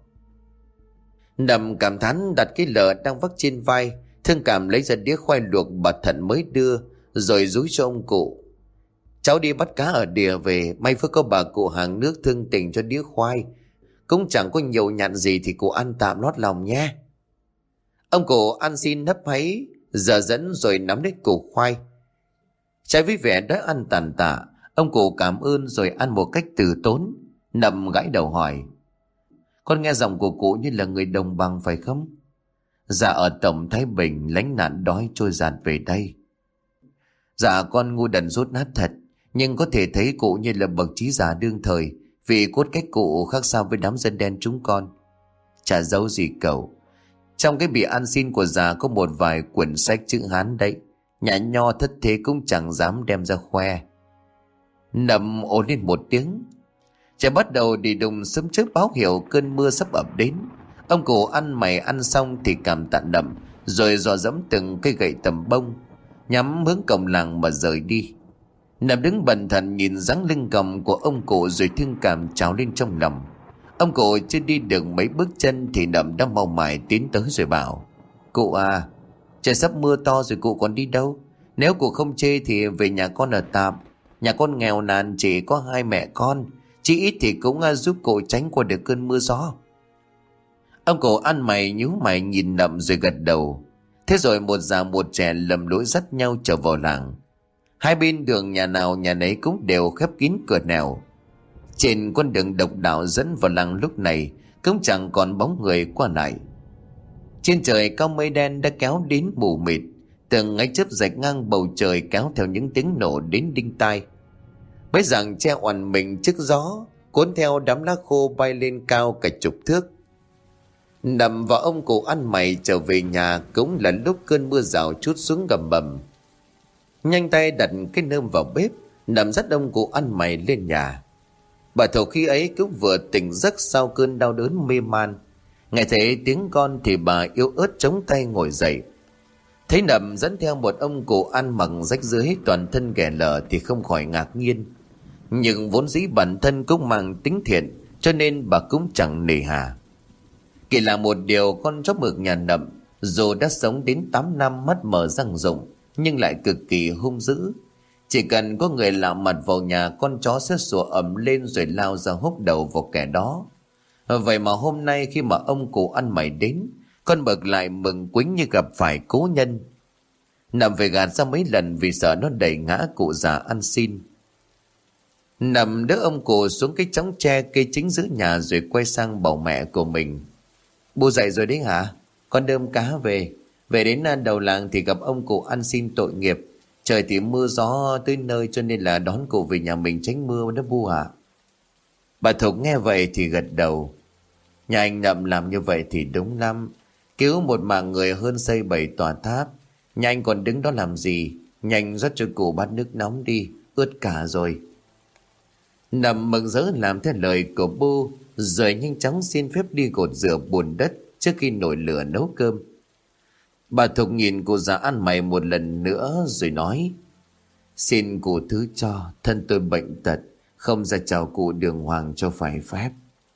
Nậm cảm thán đặt cái lờ đang vác trên vai. Thương cảm lấy ra đĩa khoai luộc bà Thận mới đưa, rồi dúi cho ông cụ: "Cháu đi bắt cá ở đìa về, may phước có bà cụ hàng nước thương tình cho đĩa khoai, cũng chẳng có nhiều nhặn gì thì cụ ăn tạm lót lòng nhé." Ông cụ ăn xin hấp háy, giờ dẫn rồi nắm lấy củ khoai. Trái với vẻ đói ăn tàn tạ, ông cụ cảm ơn rồi ăn một cách từ tốn. Nậm gãi đầu hỏi: "Con nghe giọng của cụ như là người đồng bằng phải không?" "Dạ, ở Tổng Thái Bình lánh nạn đói trôi dạt về đây." "Dạ, con ngu đần rốt nát thật, nhưng có thể thấy cụ như là bậc trí giả đương thời, vì cốt cách cụ khác xa với đám dân đen chúng con." "Chả giấu gì cậu, trong cái bìa ăn xin của già có một vài quyển sách chữ Hán đấy, nhà nho thất thế cũng chẳng dám đem ra khoe." Nậm ồ lên một tiếng. Trời bắt đầu đi đùng, sớm trước báo hiệu cơn mưa sắp ập đến. Ông cụ ăn mày ăn xong thì cảm tạ Nậm, rồi dò dẫm từng cây gậy tầm bông, nhắm hướng cổng làng mà rời đi. Nậm đứng bần thần nhìn dáng lưng còng của ông cụ rồi thương cảm trào lên trong lòng. Ông cụ chưa đi được mấy bước chân thì Nậm đã mau mải tiến tới rồi bảo: "Cụ à, trời sắp mưa to rồi, cụ còn đi đâu? Nếu cụ không chê thì về nhà con ở tạm. Nhà con nghèo nàn chỉ có hai mẹ con, chỉ ít thì cũng giúp cụ tránh qua được cơn mưa gió." Ông cụ ăn mày nhíu mày nhìn Nậm rồi gật đầu. Thế rồi một già một trẻ lầm lũi dắt nhau trở vào làng. Hai bên đường nhà nào nhà nấy cũng đều khép kín cửa nẻo. Trên con đường độc đạo dẫn vào làng lúc này cũng chẳng còn bóng người qua lại. Trên trời cao mây đen đã kéo đến mù mịt, từng ánh chớp rạch ngang bầu trời kéo theo những tiếng nổ đến đinh tai. Mấy rặng tre oằn mình trước gió, cuốn theo đám lá khô bay lên cao cả chục thước. Nằm và ông cụ ăn mày trở về nhà cũng là lúc cơn mưa rào trút xuống gầm bầm. Nhanh tay đặt cái nơm vào bếp, Nằm dắt ông cụ ăn mày lên nhà. Bà Thổ khi ấy cũng vừa tỉnh giấc sau cơn đau đớn mê man. Nghe thấy tiếng con thì bà yếu ớt chống tay ngồi dậy. Thấy Nằm dẫn theo một ông cụ ăn mặc rách rưới toàn thân ghẻ lở thì không khỏi ngạc nhiên. Nhưng vốn dĩ bản thân cũng mang tính thiện, cho nên bà cũng chẳng nề hà. Kỳ là một điều, con chó mực nhà Nậm dù đã sống đến 8 năm mắt mở răng rụng nhưng lại cực kỳ hung dữ. Chỉ cần có người lạ mặt vào nhà, con chó sẽ sủa ầm lên rồi lao ra húc đầu vào kẻ đó. Vậy mà hôm nay khi mà ông cụ ăn mày đến, con mực lại mừng quýnh như gặp phải cố nhân. Nằm về gạt ra mấy lần vì sợ nó đẩy ngã cụ già ăn xin. Nằm đỡ ông cụ xuống cái chõng tre cây chính giữa nhà rồi quay sang bảo mẹ của mình: "Bố dậy rồi đấy hả? Con đơm cá về. Về đến đầu làng thì gặp ông cụ ăn xin tội nghiệp. Trời thì mưa gió tới nơi cho nên là đón cụ về nhà mình tránh mưa đó bu ạ." Bà Thục nghe vậy thì gật đầu. Nhà anh Nậm làm như vậy thì đúng lắm. Cứu một mạng người hơn xây 7 tòa tháp. Nhà anh còn đứng đó làm gì? Nhanh rót cho cụ bát nước nóng đi, ướt cả rồi. Nậm mừng rỡ làm theo lời của bu, rồi nhanh chóng xin phép đi gột rửa bùn đất trước khi nổi lửa nấu cơm. Bà Thục nhìn cụ già ăn mày một lần nữa rồi nói: "Xin cụ thứ cho, thân tôi bệnh tật, không ra chào cụ đường hoàng cho phải phép."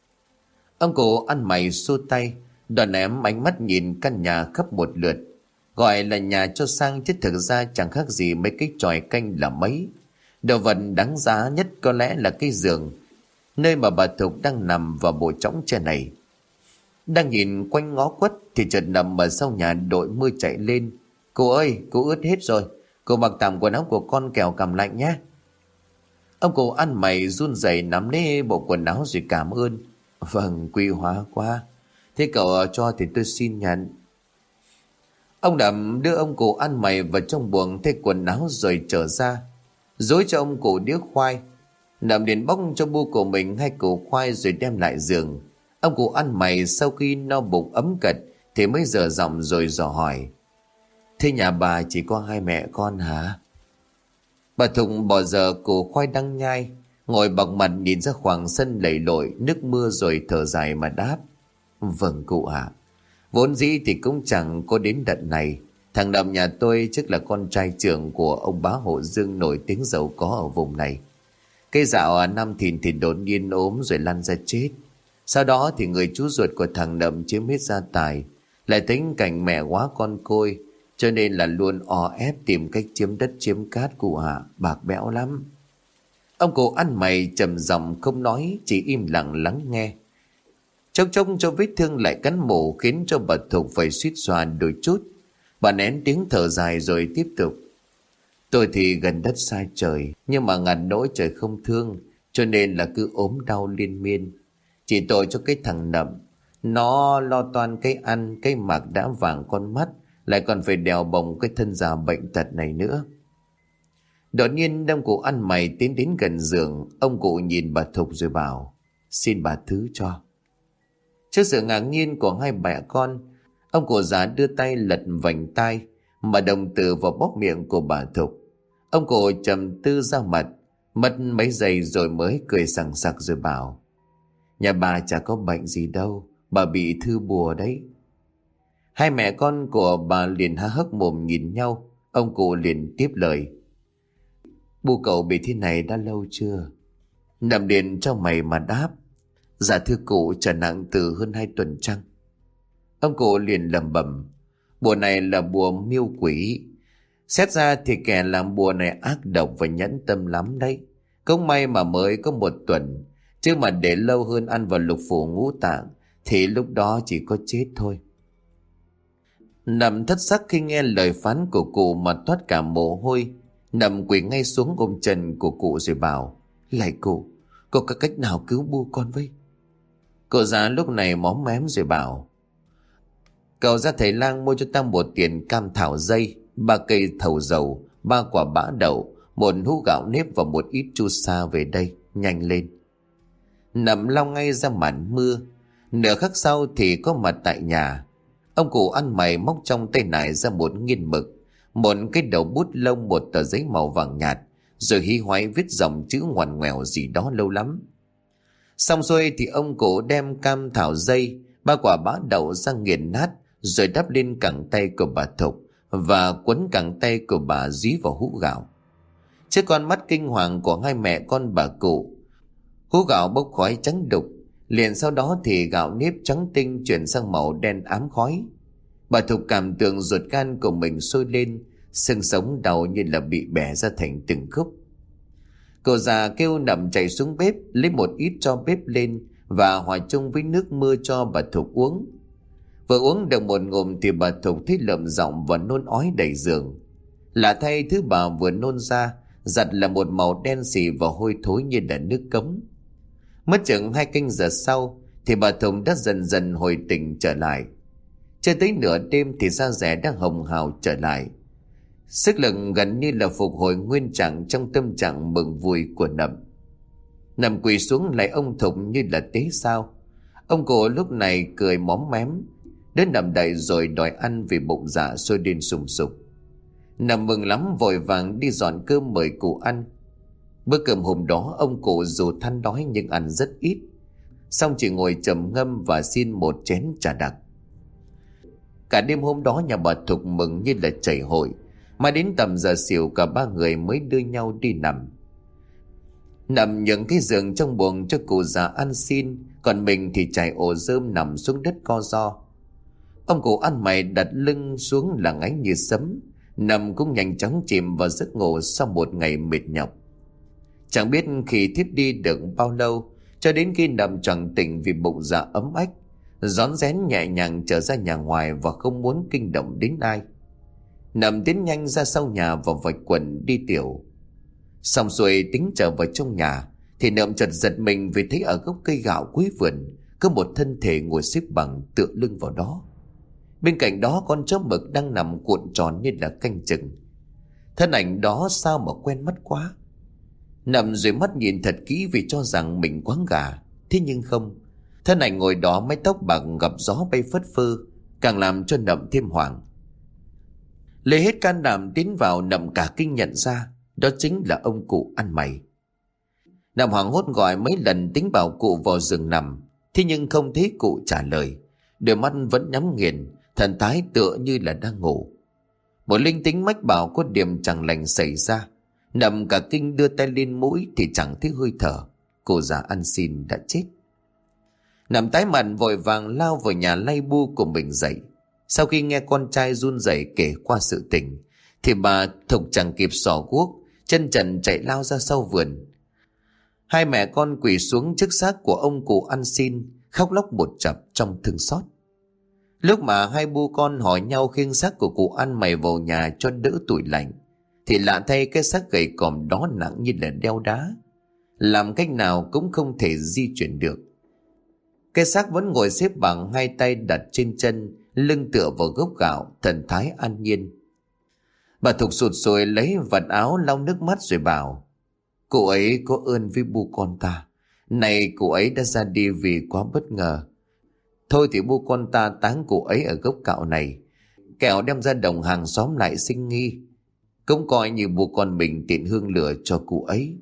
Ông cụ ăn mày xua tay, đoàn ném ánh mắt nhìn căn nhà khắp một lượt. Gọi là nhà cho sang chứ thực ra chẳng khác gì mấy cái chòi canh là mấy. Đồ vật đáng giá nhất có lẽ là cái giường, nơi mà bà Thục đang nằm vào bộ chõng tre này. Đang nhìn quanh ngó quất thì chợt nằm ở sau nhà đội mưa chạy lên. Cô ơi, cô ướt hết rồi. Cô mặc tạm quần áo của con kẻo cảm lạnh nhé. Ông cụ ăn mày run rẩy nắm lấy bộ quần áo rồi cảm ơn. Vâng, quý hóa quá. Thế cậu cho thì tôi xin nhận. Ông Đậm đưa ông cụ ăn mày vào trong buồng thay quần áo rồi trở ra. Dối cho ông cụ đĩa khoai. Đậm liền bóc cho bu của mình 2 củ khoai rồi đem lại giường. Ông cụ ăn mày sau khi no bụng ấm cật thì mới dở giọng rồi dò hỏi. Thế nhà bà chỉ có 2 mẹ con hả? Bà Thục bỏ giờ củ khoai đang nhai, ngồi bọc mặt nhìn ra khoảng sân lầy lội nước mưa rồi thở dài mà đáp. Vâng cụ ạ. Vốn dĩ thì cũng chẳng có đến đợt này. Thằng Đậm nhà tôi chắc là con trai trưởng của ông bá Hộ Dương nổi tiếng giàu có ở vùng này. Cái dạo năm thìn thì đột nhiên ốm rồi lăn ra chết. Sau đó thì người chú ruột của thằng Đậm chiếm hết gia tài, lại tính cảnh mẹ quá con côi, cho nên là luôn o ép tìm cách chiếm đất chiếm cát cụ hạ, bạc bẽo lắm. Ông cụ ăn mày trầm giọng không nói, chỉ im lặng lắng nghe. Chốc chốc cho vết thương lại cắn mổ khiến cho bà Thục phải suýt xoa đôi chút. Bà nén tiếng thở dài rồi tiếp tục. Tôi thì gần đất xa trời, nhưng mà ngàn nỗi trời không thương, cho nên là cứ ốm đau liên miên. Chỉ tội cho cái thằng Nậm, nó lo toan cái ăn, cái mặc đã vàng con mắt, lại còn phải đèo bồng cái thân già bệnh tật này nữa. Đột nhiên ông cụ ăn mày tiến đến gần giường. Ông cụ nhìn bà Thục rồi bảo, xin bà thứ cho. Trước sự ngạc nhiên của 2 mẹ con, ông cụ già đưa tay lật vành tai mà đồng từ vào bóp miệng của bà Thục. Ông cụ trầm tư ra mặt, mất mấy giây rồi mới cười sằng sặc rồi bảo, nhà bà chả có bệnh gì đâu, bà bị thư bùa đấy. 2 mẹ con của bà liền há hốc mồm nhìn nhau. Ông cụ liền tiếp lời, bu cậu bị thế này đã lâu chưa? Nằm liền cho mày mà đáp, dạ thưa cụ, trở nặng từ hơn 2 tuần trăng. Ông cụ liền lẩm bẩm, bùa này là bùa miêu quỷ. Xét ra thì kẻ làm bùa này ác độc và nhẫn tâm lắm đấy. Không may mà mới có 1 tuần, chứ mà để lâu hơn ăn vào lục phủ ngũ tạng thì lúc đó chỉ có chết thôi. Nằm thất sắc khi nghe lời phán của cụ mà toát cả mồ hôi. Nằm quỳ ngay xuống ôm chân của cụ rồi bảo, lạy cụ, có cách nào cứu bu con với? Cụ già lúc này móm mém rồi bảo, cậu ra thầy lang mua cho ta 1 tiền cam thảo dây, 3 cây thầu dầu, 3 quả bã đậu, 1 hũ gạo nếp và 1 ít chu sa về đây, nhanh lên. Nằm lao ngay ra màn mưa. Nửa khắc sau thì có mặt tại nhà. Ông cụ ăn mày móc trong tay nải ra 1 nghiên mực, 1 cái đầu bút lông, 1 tờ giấy màu vàng nhạt, rồi hí hoáy viết dòng chữ ngoằn ngoèo gì đó lâu lắm. Xong xuôi thì ông cụ đem cam thảo dây, 3 quả bã đậu ra nghiền nát, rồi đắp lên cẳng tay của bà Thục và quấn cẳng tay của bà dí vào hũ gạo. Trước con mắt kinh hoàng của 2 mẹ con bà cụ, hũ gạo bốc khói trắng đục, liền sau đó thì gạo nếp trắng tinh chuyển sang màu đen ám khói. Bà Thục cảm tưởng ruột gan của mình sôi lên, xương sống đau như là bị bẻ ra thành từng khúc. Cậu già kêu Nằm chạy xuống bếp lấy 1 ít cho bếp lên và hòa chung với nước mưa cho bà Thục uống. Vừa uống được 1 ngụm thì bà Thục thấy lợm giọng và nôn ói đầy giường. Lạ thay, thứ bà vừa nôn ra giặt là một màu đen xì và hôi thối như là nước cống. Mất chừng 2 canh giờ sau thì bà Thục đã dần dần hồi tỉnh trở lại. Chưa tới nửa đêm thì da dẻ đã hồng hào trở lại. Sức lực gần như là phục hồi nguyên trạng trong tâm trạng mừng vui của Nậm. Nằm quỳ xuống lại ông Thục như là tế sao. Ông cụ lúc này cười móm mém, đến Nằm đậy rồi đòi ăn vì bụng dạ sôi lên sùng sục. Nằm mừng lắm vội vàng đi dọn cơm mời cụ ăn. Bữa cơm hôm đó ông cụ dù than đói nhưng ăn rất ít, xong chỉ ngồi trầm ngâm và xin 1 chén trà đặc. Cả đêm hôm đó nhà bà Thục mừng như là chảy hội, mà đến tầm giờ xỉu cả 3 người mới đưa nhau đi nằm. Nằm những cái giường trong buồng cho cụ già ăn xin, còn mình thì trải ổ rơm nằm xuống đất co ro. Ông cụ ăn mày đặt lưng xuống lặng ánh như sấm. Nằm cũng nhanh chóng chìm vào giấc ngủ sau một ngày mệt nhọc. Chẳng biết khi thiếp đi được bao lâu, cho đến khi Nằm choàng tỉnh vì bụng dạ ấm ách, rón rén nhẹ nhàng trở ra nhà ngoài và không muốn kinh động đến ai. Nằm tiến nhanh ra sau nhà và vạch quần đi tiểu. Xong xuôi tính trở vào trong nhà thì Nậm chợt giật mình vì thấy ở gốc cây gạo cuối vườn có một thân thể ngồi xếp bằng tựa lưng vào đó. Bên cạnh đó con chó mực đang nằm cuộn tròn như là canh chừng. Thân ảnh đó sao mà quen mắt quá. Nậm rồi mắt nhìn thật kỹ vì cho rằng mình quáng gà. Thế nhưng không, thân ảnh ngồi đó mái tóc bạc gặp gió bay phất phơ, càng làm cho Nậm thêm hoảng. Lấy hết can đảm tiến vào, Nậm cả kinh nhận ra đó chính là ông cụ ăn mày. Nậm hoảng hốt gọi mấy lần tính bảo cụ vào giường nằm, thế nhưng không thấy cụ trả lời. Đôi mắt vẫn nhắm nghiền, thần thái tựa như là đang ngủ. Một linh tính mách bảo có điểm chẳng lành xảy ra. Nậm cả kinh đưa tay lên mũi thì chẳng thấy hơi thở. Cô già ăn xin đã chết. Nậm tái mặt vội vàng lao vào nhà lay bu của mình dậy. Sau khi nghe con trai run rẩy kể qua sự tình thì bà Thục chẳng kịp xỏ guốc, chân trần chạy lao ra sau vườn. Hai mẹ con quỳ xuống trước xác của ông cụ ăn xin, khóc lóc một chập trong thương xót. Lúc mà hai bu con hỏi nhau khiêng xác của cụ ăn mày vào nhà cho đỡ tủi lạnh, thì lạ thay cái xác gầy còm đó nặng như là đeo đá, làm cách nào cũng không thể di chuyển được. Cái xác vẫn ngồi xếp bằng, hai tay đặt trên chân, lưng tựa vào gốc gạo, thần thái an nhiên. Bà Thục sụt sùi lấy vạt áo lau nước mắt rồi bảo: Cụ ấy có ơn với bu con ta. Này cụ ấy đã ra đi vì quá bất ngờ. Thôi thì bu con ta táng cụ ấy ở gốc gạo này, kẻo đem ra đồng hàng xóm lại sinh nghi. Cũng coi như bu con mình tiện hương lửa cho cụ ấy.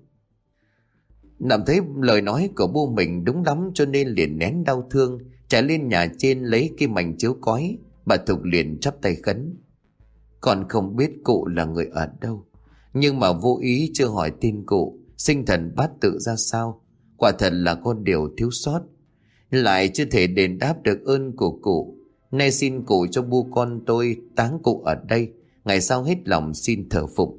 Nằm thấy lời nói của bu mình đúng lắm cho nên liền nén đau thương, chạy lên nhà trên lấy cái mảnh chiếu cói. Bà Thục liền chắp tay khấn: Con không biết cụ là người ở đâu, nhưng mà vô ý chưa hỏi tên cụ, sinh thần bát tự ra sao. Quả thật là con điều thiếu sót, lại chưa thể đền đáp được ơn của cụ. Nay xin cụ cho bu con tôi táng cụ ở đây, ngày sau hết lòng xin thờ phụng.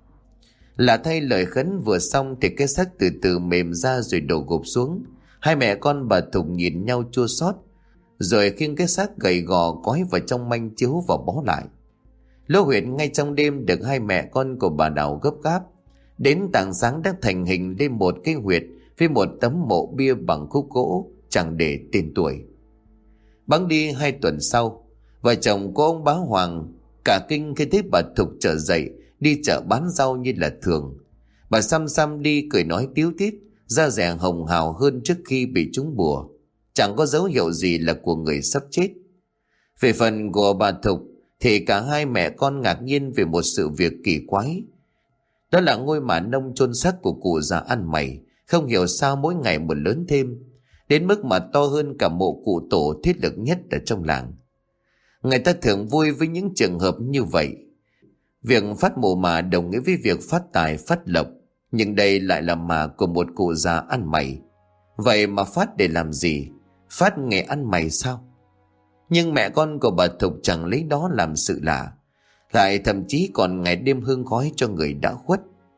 Là thay lời khấn vừa xong thì cái xác từ từ mềm ra rồi đổ gục xuống. Hai mẹ con bà Thục nhìn nhau chua xót, rồi khiêng cái xác gầy gò cói vào trong manh chiếu và bó lại. Lô huyện ngay trong đêm được hai mẹ con của bà đào gấp gáp. Đến tảng sáng đã thành hình lên một cái huyệt với một tấm mộ bia bằng khúc gỗ chẳng để tên tuổi. Bẵng đi 2 tuần sau, vợ chồng của ông Bá Hoàng cả kinh khi thấy bà Thục trở dậy đi chợ bán rau như là thường. Bà xăm xăm đi cười nói tíu tít, da dẻ hồng hào hơn trước khi bị trúng bùa, chẳng có dấu hiệu gì là của người sắp chết. Về phần của bà Thục thì cả hai mẹ con ngạc nhiên về một sự việc kỳ quái. Đó là ngôi mả nông chôn xác của cụ già ăn mày không hiểu sao mỗi ngày một lớn thêm, đến mức mà to hơn cả mộ cụ tổ thiết lực nhất ở trong làng. Người ta thường vui với những trường hợp như vậy. Việc phát mộ mả đồng nghĩa với việc phát tài phát lộc, nhưng đây lại là mả của một cụ già ăn mày. Vậy mà phát để làm gì? Phát nghề ăn mày sao? Nhưng mẹ con của bà Thục chẳng lấy đó làm sự lạ, lại thậm chí còn ngày đêm hương khói cho người đã khuất.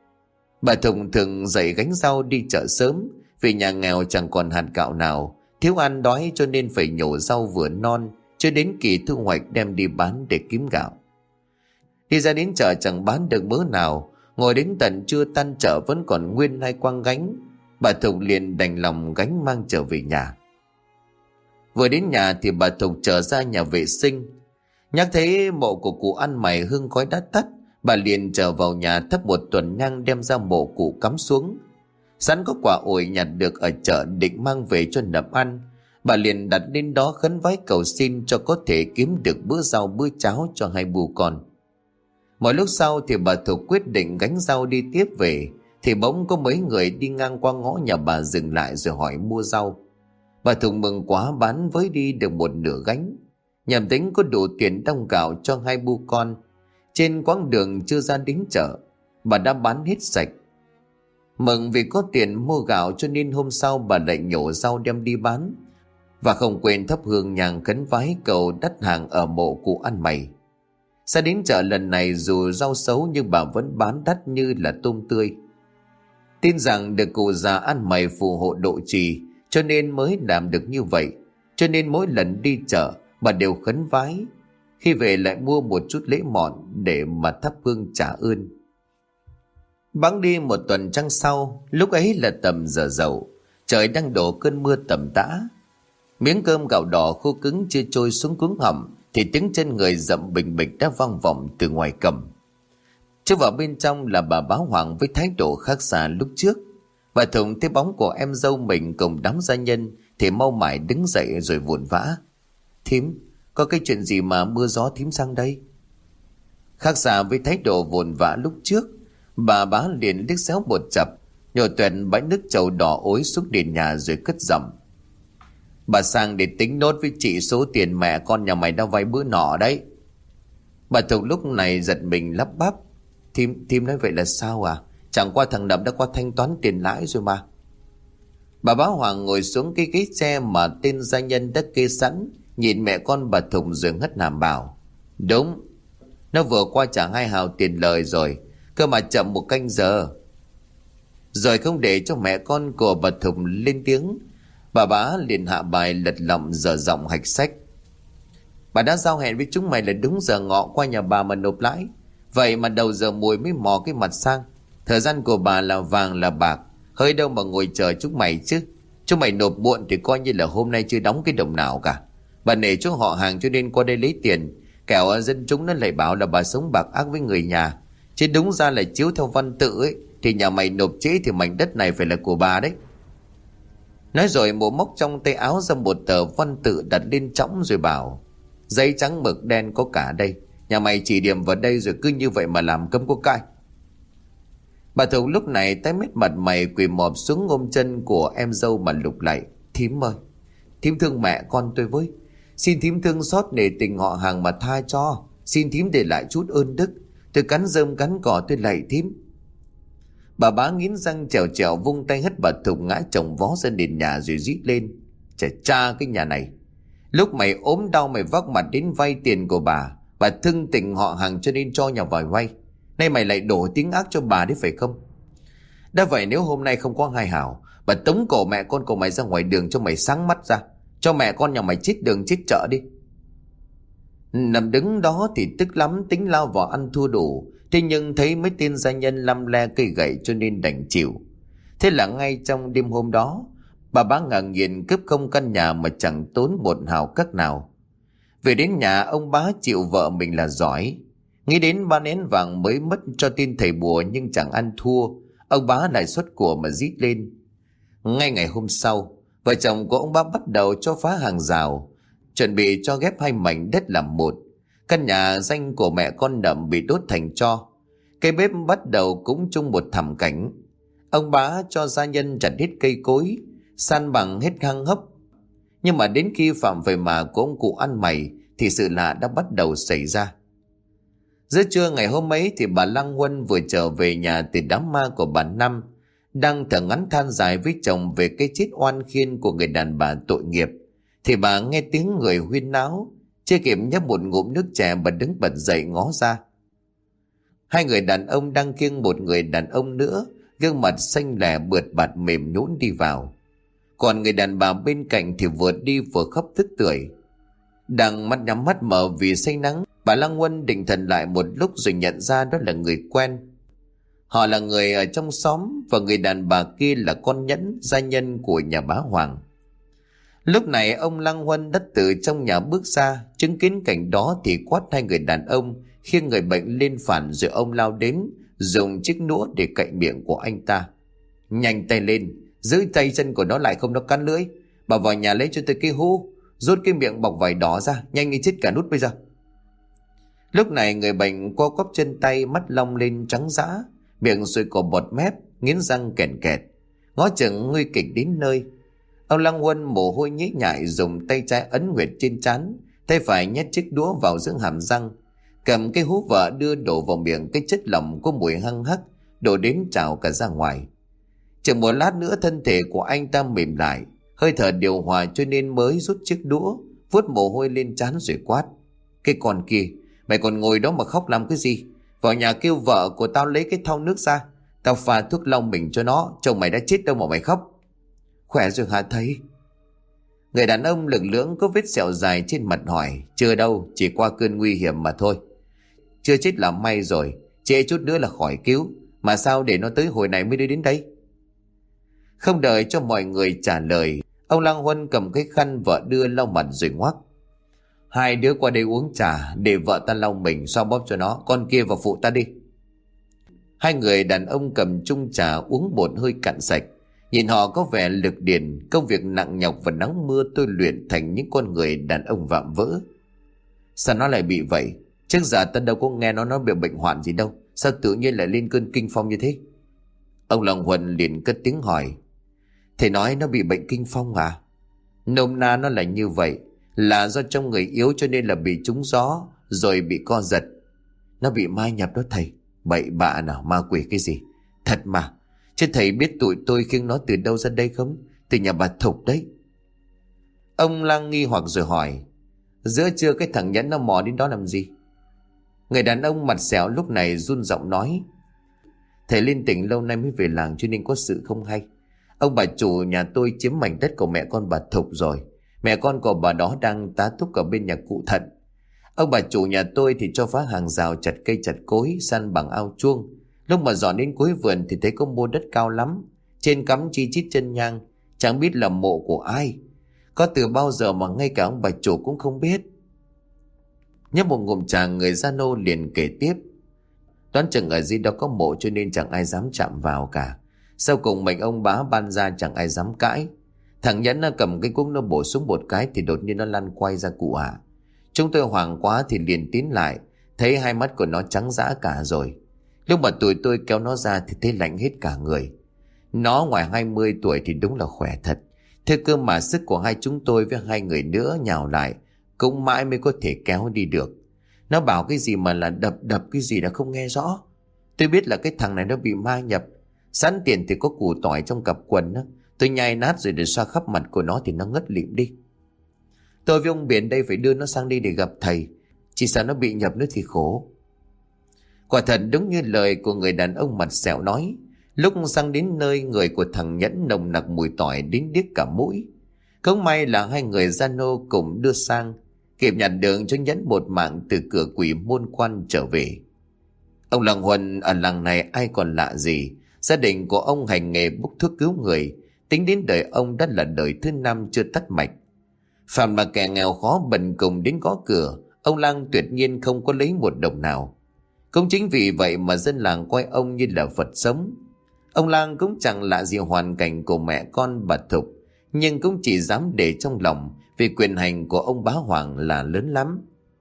Bà Thục thường dậy gánh rau đi chợ sớm, vì nhà nghèo chẳng còn hạt gạo nào, thiếu ăn đói cho nên phải nhổ rau vừa non cho đến kỳ thu hoạch đem đi bán để kiếm gạo. Đi ra đến chợ chẳng bán được mớ nào, ngồi đến tận trưa tan chợ vẫn còn nguyên 2 quang gánh. Bà Thục liền đành lòng gánh mang trở về nhà. Vừa đến nhà thì bà Thục trở ra nhà vệ sinh, nhắc thấy mộ của cụ ăn mày hương khói đã tắt. Bà liền trở vào nhà thắp một tuần nhang đem ra mộ cụ cắm xuống. Sẵn có quả ổi nhặt được ở chợ định mang về cho Nậm ăn, bà liền đặt lên đó khấn vái cầu xin cho có thể kiếm được bữa rau bữa cháo cho hai bù con. Mọi lúc sau thì bà Thục quyết định gánh rau đi tiếp về, thì bỗng có mấy người đi ngang qua ngõ nhà bà dừng lại rồi hỏi mua rau. Bà Thục mừng quá bán với đi được một nửa gánh, nhằm tính có đủ tiền đong gạo cho hai bu con. Trên quãng đường chưa ra đến chợ, bà đã bán hết sạch. Mừng vì có tiền mua gạo cho nên hôm sau bà lại nhổ rau đem đi bán. và không quên thắp hương nhang khấn vái cầu đắt hàng ở mộ cụ ăn mày. Ra đến chợ lần này dù rau xấu nhưng bà vẫn bán đắt như là tôm tươi. Tin rằng được cụ già ăn mày phù hộ độ trì cho nên mới làm được như vậy. Cho nên mỗi lần đi chợ bà đều khấn vái, khi về lại mua một chút lễ mọn để mà thắp hương trả ơn. Bẵng đi một tuần trăng sau, lúc ấy là tầm giờ dậu, trời đang đổ cơn mưa tầm tã. Miếng cơm gạo đỏ khô cứng chưa trôi xuống cuống họng thì tiếng chân người dậm bình bịch đã vang vọng từ ngoài cầm. Trước vào bên trong là bà Bá Hoàng với thái độ khác xa lúc trước. Bà Thùng thấy bóng của em dâu mình cùng đám gia nhân thì mau mải đứng dậy rồi vội vã: "Thím, có cái chuyện gì mà mưa gió thím sang đây?" Khác xa với thái độ vội vã lúc trước, bà Bá liền liếc xéo một chập, nhổ tuẹt bãi nước trầu đỏ ối xuống nền nhà rồi cất giọng: "Bà sang để tính nốt với chị số tiền mẹ con nhà mày đã vay bữa nọ đấy." Bà Thục lúc này giật mình lắp bắp: Thím nói vậy là sao à? Chẳng qua thằng Đậm đã qua thanh toán tiền lãi rồi mà." Bà Bá Hoàng ngồi xuống cái ghế xe mà tên gia nhân đã kê sẵn, nhìn mẹ con bà Thục rồi ngất ngàm bảo: "Đúng, nó vừa qua trả 2 hào tiền lời rồi, cơ mà chậm 1 canh giờ." Rồi không để cho mẹ con của bà Thục lên tiếng, bà Bá liền hạ bài lật lọng dở giọng hạch sách: "Bà đã giao hẹn với chúng mày là đúng giờ ngọ qua nhà bà mà nộp lãi. Vậy mà đầu giờ mùi mới mò cái mặt sang. Thời gian của bà là vàng là bạc, hơi đâu mà ngồi chờ chúng mày chứ. Chúng mày nộp muộn thì coi như là hôm nay chưa đóng cái đồng nào cả. Bà nể chỗ họ hàng cho nên qua đây lấy tiền, kẻo dân chúng nó lại bảo là bà sống bạc ác với người nhà. Chứ đúng ra là chiếu theo văn tự ấy thì nhà mày nộp trễ thì mảnh đất này phải là của bà đấy." Nói rồi mụ móc trong tay áo ra một tờ văn tự đặt lên trõng rồi bảo: "Giấy trắng mực đen có cả đây. Nhà mày chỉ điểm vào đây rồi cứ như vậy mà làm cấm có cãi." Bà Thục lúc này tái mét mặt mày quỳ mọp xuống ôm chân của em dâu mà lục lạy: "Thím ơi, thím thương mẹ con tôi với. Xin thím thương xót nể tình họ hàng mà tha cho. Xin thím để lại chút ơn đức. Tôi cắn rơm cắn cỏ tôi lạy thím." Bà Bá nghiến răng trèo trèo vung tay hất bà Thục ngã chồng vó ra nền nhà rồi rít lên: "Chả cha cái nhà này. Lúc mày ốm đau mày vác mặt đến vay tiền của bà thương tình họ hàng cho nên cho nhà vay. Nay mày lại đổ tiếng ác cho bà đấy phải không? Đã vậy nếu hôm nay không có 2 hào, bà tống cổ mẹ con của mày ra ngoài đường cho mày sáng mắt ra, cho mẹ con nhà mày chết đường chết chợ đi." Nằm đứng đó thì tức lắm, tính lao vào ăn thua đủ. Thế nhưng thấy mấy tên gia nhân lăm le cây gậy cho nên đành chịu. Thế là ngay trong đêm hôm đó, bà Bá ngạc nhiên cướp không căn nhà mà chẳng tốn 1 hào cắc nào. Về đến nhà, ông Bá chịu vợ mình là giỏi. Nghĩ đến 3 nén vàng mới mất cho tin thầy bùa nhưng chẳng ăn thua, ông Bá lại xuất của mà rít lên. Ngay ngày hôm sau, vợ chồng của ông Bá bắt đầu cho phá hàng rào, chuẩn bị cho ghép 2 mảnh đất làm một. Căn nhà danh của mẹ con Đậm bị đốt thành tro. Cây bếp bắt đầu cũng chung một thảm cảnh. Ông Bá cho gia nhân chặt hết cây cối, san bằng hết hang hốc. Nhưng mà đến khi phạm về mà của ông cụ ăn mày thì sự lạ đã bắt đầu xảy ra. Giữa trưa ngày hôm ấy thì bà Lăng Huân vừa trở về nhà từ đám ma của bà Năm, đang thở ngắn than dài với chồng về cái chết oan khiên của người đàn bà tội nghiệp, thì bà nghe tiếng người huyên náo. Chưa kịp nhấp một ngụm nước chè bà đứng bật dậy ngó ra. 2 người đàn ông đang kiêng một người đàn ông nữa, gương mặt xanh lè bượt bạt mềm nhũn đi vào. Còn người đàn bà bên cạnh thì vừa đi vừa khóc tức tưởi. Đang mắt nhắm mắt mở vì say nắng, bà Lăng Huân định thần lại một lúc rồi nhận ra đó là người quen. Họ là người ở trong xóm và người đàn bà kia là con Nhẫn, gia nhân của nhà Bá Hoàng. Lúc này ông Lăng Huân đã từ trong nhà bước ra, chứng kiến cảnh đó thì quát 2 người đàn ông khiêng người bệnh lên phản, rồi ông lao đến dùng chiếc nũa để cạy miệng của anh ta. "Nhanh tay lên, giữ tay chân của nó lại không nó cắn lưỡi. Bà vào nhà lấy cho tôi cái hũ, rút cái miệng bọc vải đỏ ra, nhanh như chết cả nút bây giờ." Lúc này người bệnh co quắp chân tay, mắt long lên trắng dã, miệng sùi cổ bọt mép, nghiến răng kèn kẹt, ngó chừng nguy kịch đến nơi. Ông Lăng Huân mồ hôi nhễ nhại dùng tay trái ấn nguyệt trên trán, tay phải nhét chiếc đũa vào giữa hàm răng, cầm cái hú vợ đưa đổ vào miệng cái chất lỏng có mùi hăng hắc, đổ đến trào cả ra ngoài. Chừng một lát nữa thân thể của anh ta mềm lại, hơi thở điều hòa cho nên mới rút chiếc đũa, vuốt mồ hôi lên trán rồi quát: Cái con kia, mày còn ngồi đó mà khóc làm cái gì? Vào nhà kêu vợ của tao lấy cái thau nước ra, tao pha thuốc lau mình cho nó. Chồng mày đã chết đâu mà mày khóc. Khỏe rồi hả thầy? Người đàn ông lực lưỡng có vết sẹo dài trên mặt hỏi: Chưa đâu, chỉ qua cơn nguy hiểm mà thôi. Chưa chết là may rồi, trễ chút nữa là khỏi cứu. Mà sao để nó tới hồi này mới đi đến đây? Không đợi cho mọi người trả lời, ông Lăng Huân cầm cái khăn vợ đưa lau mặt rồi ngoắc: Hai đứa qua đây uống trà, để vợ ta lau mình xoa bóp cho nó. Con kia vào phụ ta đi. Hai người đàn ông cầm chung trà uống một hơi cạn sạch. Nhìn họ có vẻ lực điền, công việc nặng nhọc và nắng mưa tôi luyện thành những con người đàn ông vạm vỡ. Sao nó lại bị vậy? Trước giờ ta đâu có nghe nó nói bị bệnh hoạn gì đâu. Sao tự nhiên lại lên cơn kinh phong như thế? Ông Lăng Huân liền cất tiếng hỏi: Thầy nói nó bị bệnh kinh phong à? Nôm na nó là như vậy, là do trong người yếu cho nên là bị trúng gió rồi bị co giật. Nó bị ma nhập đó thầy. Bậy bạ nào, ma quỷ cái gì? Thật mà. Chứ thầy biết tụi tôi khiêng nó từ đâu ra đây không? Từ nhà bà Thục đấy. Ông Lăng nghi hoặc rồi hỏi: Giữa trưa cái thằng Nhẫn nó mò đến đó làm gì? Người đàn ông mặt sẹo lúc này run giọng nói: Thầy lên tỉnh lâu nay mới về làng cho nên có sự không hay. Ông bà chủ nhà tôi chiếm mảnh đất của mẹ con bà Thục rồi. Mẹ con của bà đó đang tá túc ở bên nhà cụ Thận. Ông bà chủ nhà tôi thì cho phá hàng rào, chặt cây chặt cối, săn bằng ao chuông. Lúc mà dọn đến cuối vườn thì thấy có mua đất cao lắm, trên cắm chi chít chân nhang, chẳng biết là mộ của ai. Có từ bao giờ mà ngay cả ông bà chủ cũng không biết. Nhấp một ngụm trà, người gia nô liền kể tiếp: Đoán chừng ở dưới đó có mộ cho nên chẳng ai dám chạm vào cả. Sau cùng mệnh ông bá ban ra chẳng ai dám cãi. Thằng Nhẫn nó cầm cái cuốc nó bổ xuống một cái thì đột nhiên nó lăn quay ra cụ ạ. Chúng tôi hoảng quá thì liền tiến lại, thấy hai mắt của nó trắng dã cả rồi. Lúc mà tụi tôi kéo nó ra thì thấy lạnh hết cả người. Nó ngoài 20 tuổi thì đúng là khỏe thật. Thế cơ mà sức của hai chúng tôi với hai người nữa nhào lại cũng mãi mới có thể kéo đi được. Nó bảo cái gì mà là đập đập cái gì đã không nghe rõ. Tôi biết là cái thằng này nó bị ma nhập. Sẵn tiền thì có củ tỏi trong cặp quần đó. Tôi nhai nát rồi để xoa khắp mặt của nó thì nó ngất lịm đi. Tôi với ông Biển đây phải đưa nó sang đi để gặp thầy. Chỉ sợ nó bị nhập nữa thì khổ. Quả thật đúng như lời của người đàn ông mặt sẹo nói. Lúc sang đến nơi, người của thằng Nhẫn nồng nặc mùi tỏi đến điếc cả mũi. Không may là hai người gia nô cùng đưa sang, kịp nhặt được cho Nhẫn một mạng từ cửa quỷ môn quan trở về. Ông Lăng Huân ở làng này ai còn lạ gì. Gia đình của ông hành nghề bốc thuốc cứu người. Tính đến đời ông đã là đời thứ 5 chưa tắt mạch. Phạm là kẻ nghèo khó bần cùng đến gõ cửa, ông Lăng tuyệt nhiên không có lấy một đồng nào. Cũng chính vì vậy mà dân làng coi ông như là Phật sống. Ông Lang cũng chẳng lạ gì hoàn cảnh của mẹ con bà Thục, nhưng cũng chỉ dám để trong lòng vì quyền hành của ông bá Hoàng là lớn lắm.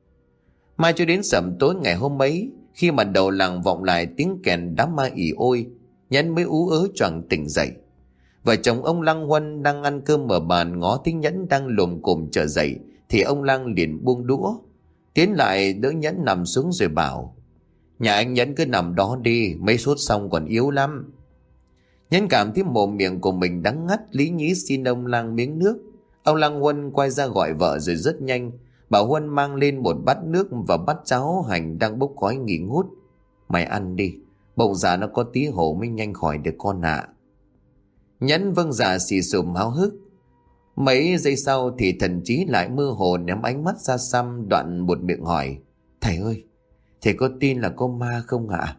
Mai cho đến sẩm tối ngày hôm ấy, khi mà đầu làng vọng lại tiếng kèn đám ma ỉ ôi, Nhẫn mới ú ớ choàng tỉnh dậy. Vợ chồng ông Lăng Huân đang ăn cơm ở bàn ngó thấy Nhẫn đang lồm cồm trở dậy thì ông Lăng liền buông đũa, tiến lại đỡ Nhẫn nằm xuống rồi bảo: Nhà anh Nhẫn cứ nằm đó đi, mấy sốt xong còn yếu lắm. Nhẫn cảm thấy mồm miệng của mình đắng ngắt, lý nhí xin ông Lăng miếng nước. Ông Lăng Huân quay ra gọi vợ rồi rất nhanh bảo Huân mang lên một bát nước và bát cháo hành đang bốc khói nghỉ ngút. Mày ăn đi, bụng dạ nó có tí hổ mới nhanh khỏi được con ạ. Nhẫn vâng dạ xì xùm háo hức. Mấy giây sau thì thần trí lại mơ hồ ném ánh mắt ra xăm, đoạn một miệng hỏi: Thầy ơi, thầy có tin là có ma không ạ?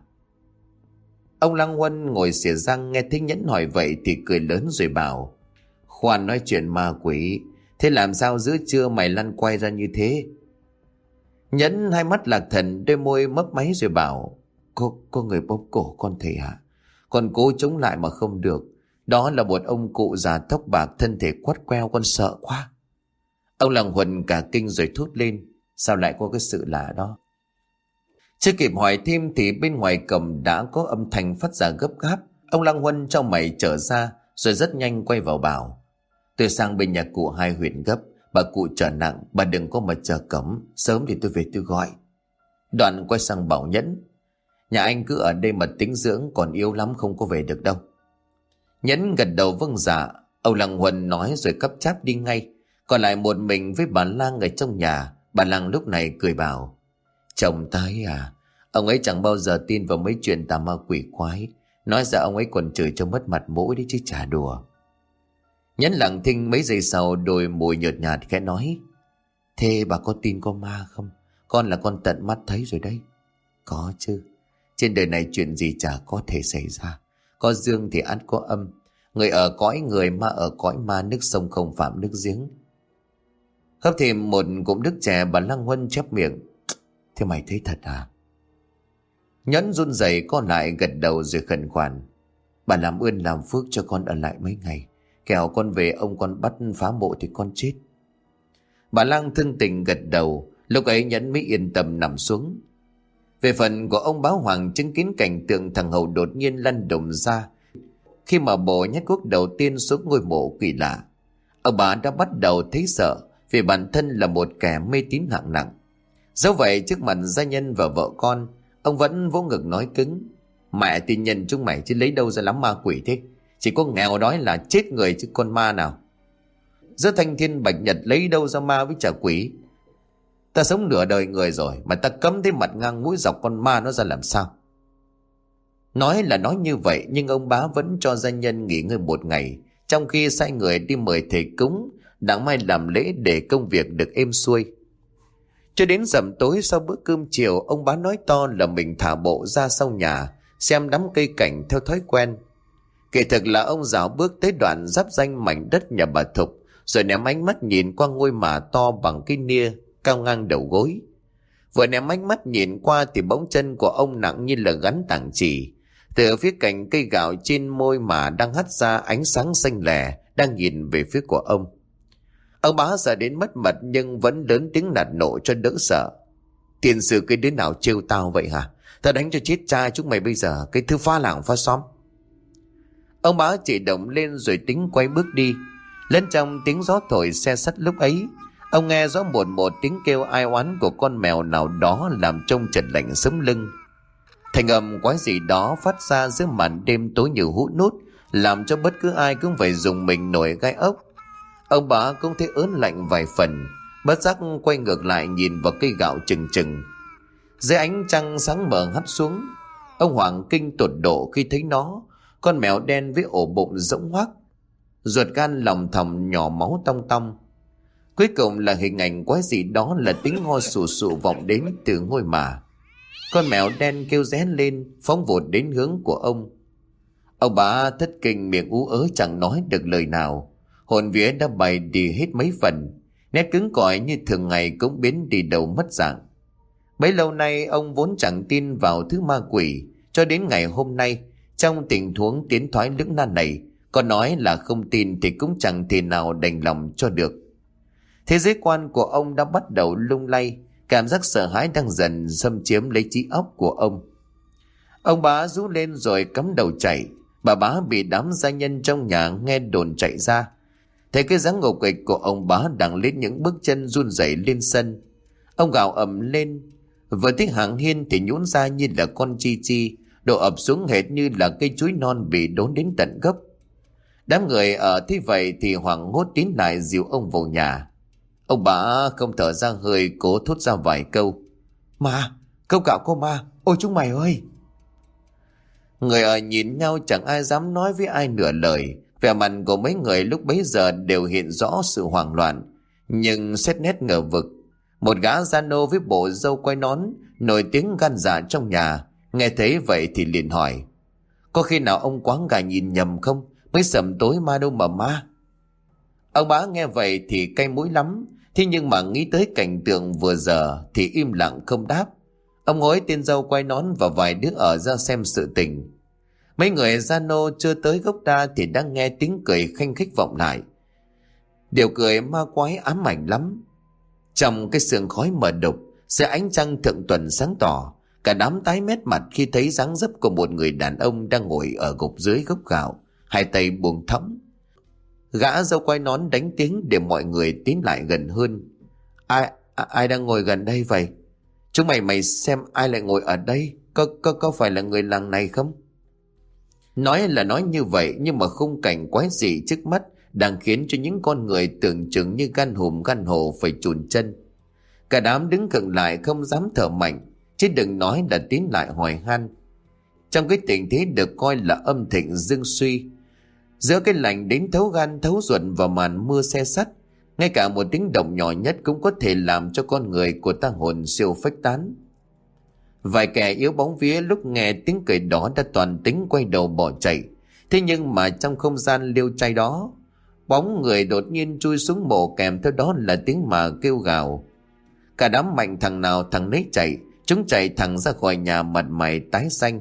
Ông Lăng Huân ngồi xỉa răng nghe thấy Nhẫn hỏi vậy thì cười lớn rồi bảo: Khoan nói chuyện ma quỷ, thế làm sao giữa trưa mày lăn quay ra như thế? Nhẫn hai mắt lạc thần, đôi môi mấp máy rồi bảo: Có người bóp cổ con thầy hả? Con cố chống lại mà không được. Đó là một ông cụ già tóc bạc, thân thể quắt queo, con sợ quá. Ông Lăng Huân cả kinh rồi thốt lên: Sao lại có cái sự lạ đó? Chưa kịp hỏi thêm thì bên ngoài cổng đã có âm thanh phát ra gấp gáp. Ông Lăng Huân trong mày trở ra rồi rất nhanh quay vào bảo: Tôi sang bên nhà cụ Hai huyện gấp, bà cụ trở nặng, bà đừng có mà chờ cổng, sớm thì tôi về tôi gọi. Đoạn quay sang bảo Nhẫn: Nhà anh cứ ở đây mà tĩnh dưỡng, còn yếu lắm không có về được đâu. Nhẫn gật đầu vâng dạ. Ông Lăng Huân nói rồi cắp cháp đi ngay. Còn lại một mình với bà Lang ở trong nhà. Bà Lang lúc này cười bảo: Chồng tái à, ông ấy chẳng bao giờ tin vào mấy chuyện tà ma quỷ quái. Nói ra ông ấy còn chửi cho mất mặt mũi đấy chứ chả đùa. Nhẫn lặng thinh mấy giây sau, đôi môi nhợt nhạt khẽ nói: Thế bà có tin có ma không? Con là con tận mắt thấy rồi đấy. Có chứ. Trên đời này chuyện gì chả có thể xảy ra. Có dương thì ắt có âm. Người ở cõi người, ma ở cõi ma, nước sông không phạm nước giếng. Hấp thêm một cụm nước chè, bà Lăng Huân chép miệng: Thế mày thấy thật à? Nhẫn run rẩy co lại gật đầu rồi khẩn khoản: Bà làm ơn làm phước cho con ở lại mấy ngày. Kẻo con về ông con bắt phá mộ thì con chết. Bà Lang thương tình gật đầu. Lúc ấy Nhẫn mới yên tâm nằm xuống. Về phần của ông Báo Hoàng, chứng kiến cảnh tượng thằng Hầu đột nhiên lăn đùng ra khi mà bổ nhát cuốc đầu tiên xuống ngôi mộ quỷ lạ. Ông bà đã bắt đầu thấy sợ vì bản thân là một kẻ mê tín hạng nặng. Dẫu vậy trước mặt gia nhân và vợ con, ông vẫn vỗ ngực nói cứng: Mẹ tin nhân chúng mày chứ lấy đâu ra lắm ma quỷ thế. Chỉ có nghèo đói là chết người chứ con ma nào. Giữa thanh thiên bạch nhật lấy đâu ra ma với trả quỷ. Ta sống nửa đời người rồi mà ta cấm thế mặt ngang mũi dọc con ma nó ra làm sao? Nói là nói như vậy, nhưng ông Bá vẫn cho gia nhân nghỉ ngơi một ngày, trong khi sai người đi mời thầy cúng đặng mai làm lễ để công việc được êm xuôi. Cho đến rằm tối sau bữa cơm chiều, ông Bá nói to là mình thả bộ ra sau nhà xem đám cây cảnh theo thói quen. Kỳ thực là ông dạo bước tới đoạn giáp ranh mảnh đất nhà bà Thục, rồi ném ánh mắt nhìn qua ngôi mả to bằng cây nia cao ngang đầu gối. Vừa ném ánh mắt nhìn qua thì bóng chân của ông nặng như là gắn tảng chỉ. Từ phía cạnh cây gạo trên môi mả đang hắt ra ánh sáng xanh lè, đang nhìn về phía của ông. Ông Bá sợ đến mất mật nhưng vẫn lớn tiếng nạt nộ cho đỡ sợ: Tiền sử cái đứa nào trêu tao vậy hả? Tao đánh cho chết cha chúng mày bây giờ, cái thứ phá làng phá xóm. Ông Bá chỉ động lên rồi tính quay bước đi. Lên trong tiếng gió thổi xe sắt lúc ấy, ông nghe rõ một tiếng kêu ai oán của con mèo nào đó làm trông chợt lạnh sống lưng. Thành âm quái gì đó phát ra giữa màn đêm tối như hút nút, làm cho bất cứ ai cũng phải dùng mình nổi gai ốc. Ông Bá cũng thấy ớn lạnh vài phần, bất giác quay ngược lại nhìn vào cây gạo chừng chừng. Dưới ánh trăng sáng mờ hắt xuống, ông hoảng kinh tột độ khi thấy nó, con mèo đen với ổ bụng rỗng hoác, ruột gan lòng thòng nhỏ máu tong tong. Cuối cùng là hình ảnh quái gì đó là tiếng ho sù sụ vọng đến từ ngôi mả. Con mèo đen kêu ré lên, phóng vụt đến hướng của ông. Ông Bá thất kinh, miệng ú ớ chẳng nói được lời nào. Hồn vía đã bay đi hết mấy phần, nét cứng cỏi như thường ngày cũng biến đi đầu mất dạng. Bấy lâu nay ông vốn chẳng tin vào thứ ma quỷ, cho đến ngày hôm nay, trong tình huống tiến thoái lưỡng nan này, còn nói là không tin thì cũng chẳng thể nào đành lòng cho được. Thế giới quan của ông đã bắt đầu lung lay, cảm giác sợ hãi đang dần xâm chiếm lấy trí óc của ông. Ông Bá rú lên rồi cắm đầu chạy. Bà Bá bị đám gia nhân trong nhà nghe đồn chạy ra, thấy cái dáng ngục nghịch của ông Bá đang lên những bước chân run rẩy lên sân. Ông gào ầm lên, vừa thấy Hạng Hiên thì nhũn ra như là con chi chi, đổ ập xuống hệt như là cây chuối non bị đốn đến tận gốc. Đám người ở thế vậy thì hoảng hốt tiến lại dìu ông vào nhà. Ông Bá không thở ra hơi, cố thốt ra vài câu: Ma, câu cạo có ma, ôi chúng mày ơi! Người ở nhìn nhau chẳng ai dám nói với ai nửa lời. Vẻ mặt của mấy người lúc bấy giờ đều hiện rõ sự hoảng loạn, nhưng xét nét ngờ vực. Một gã gia nô với bộ râu quai nón, nổi tiếng gan dạ trong nhà, nghe thấy vậy thì liền hỏi: Có khi nào ông Quáng Gà nhìn nhầm không? Mới sầm tối ma đâu mà ma. Ông Bá nghe vậy thì cay mũi lắm, thế nhưng mà nghĩ tới cảnh tượng vừa giờ thì im lặng không đáp. Ông hối tên dâu quay nón và vài đứa ở ra xem sự tình. Mấy người gia nô chưa tới gốc đa thì đang nghe tiếng cười khanh khách vọng lại. Điều cười ma quái ám ảnh lắm. Trong cái sương khói mờ đục, dưới ánh trăng thượng tuần sáng tỏ, cả đám tái mét mặt khi thấy dáng dấp của một người đàn ông đang ngồi ở gục dưới gốc gạo, hai tay buông thõng. Gã dâu quay nón đánh tiếng để mọi người tiến lại gần hơn. Ai đang ngồi gần đây vậy? Chúng mày xem ai lại ngồi ở đây? Có phải là người làng này không? Nói là nói như vậy, nhưng mà khung cảnh quái dị trước mắt đang khiến cho những con người tưởng chừng như gan hùm gan hồ phải chùn chân. Cả đám đứng khựng lại không dám thở mạnh, chứ đừng nói là tiến lại hỏi han. Trong cái tình thế được coi là âm thịnh dương suy, giữa cái lạnh đến thấu gan thấu ruột và màn mưa se sắt, ngay cả một tiếng động nhỏ nhất cũng có thể làm cho con người của ta hồn siêu phách tán. Vài kẻ yếu bóng vía lúc nghe tiếng cười đó đã toàn tính quay đầu bỏ chạy. Thế nhưng mà trong không gian liêu trai đó, bóng người đột nhiên chui xuống mộ, kèm theo đó là tiếng mà kêu gào. Cả đám mạnh thằng nào thằng nấy chạy, chúng chạy thẳng ra khỏi nhà, mặt mày tái xanh.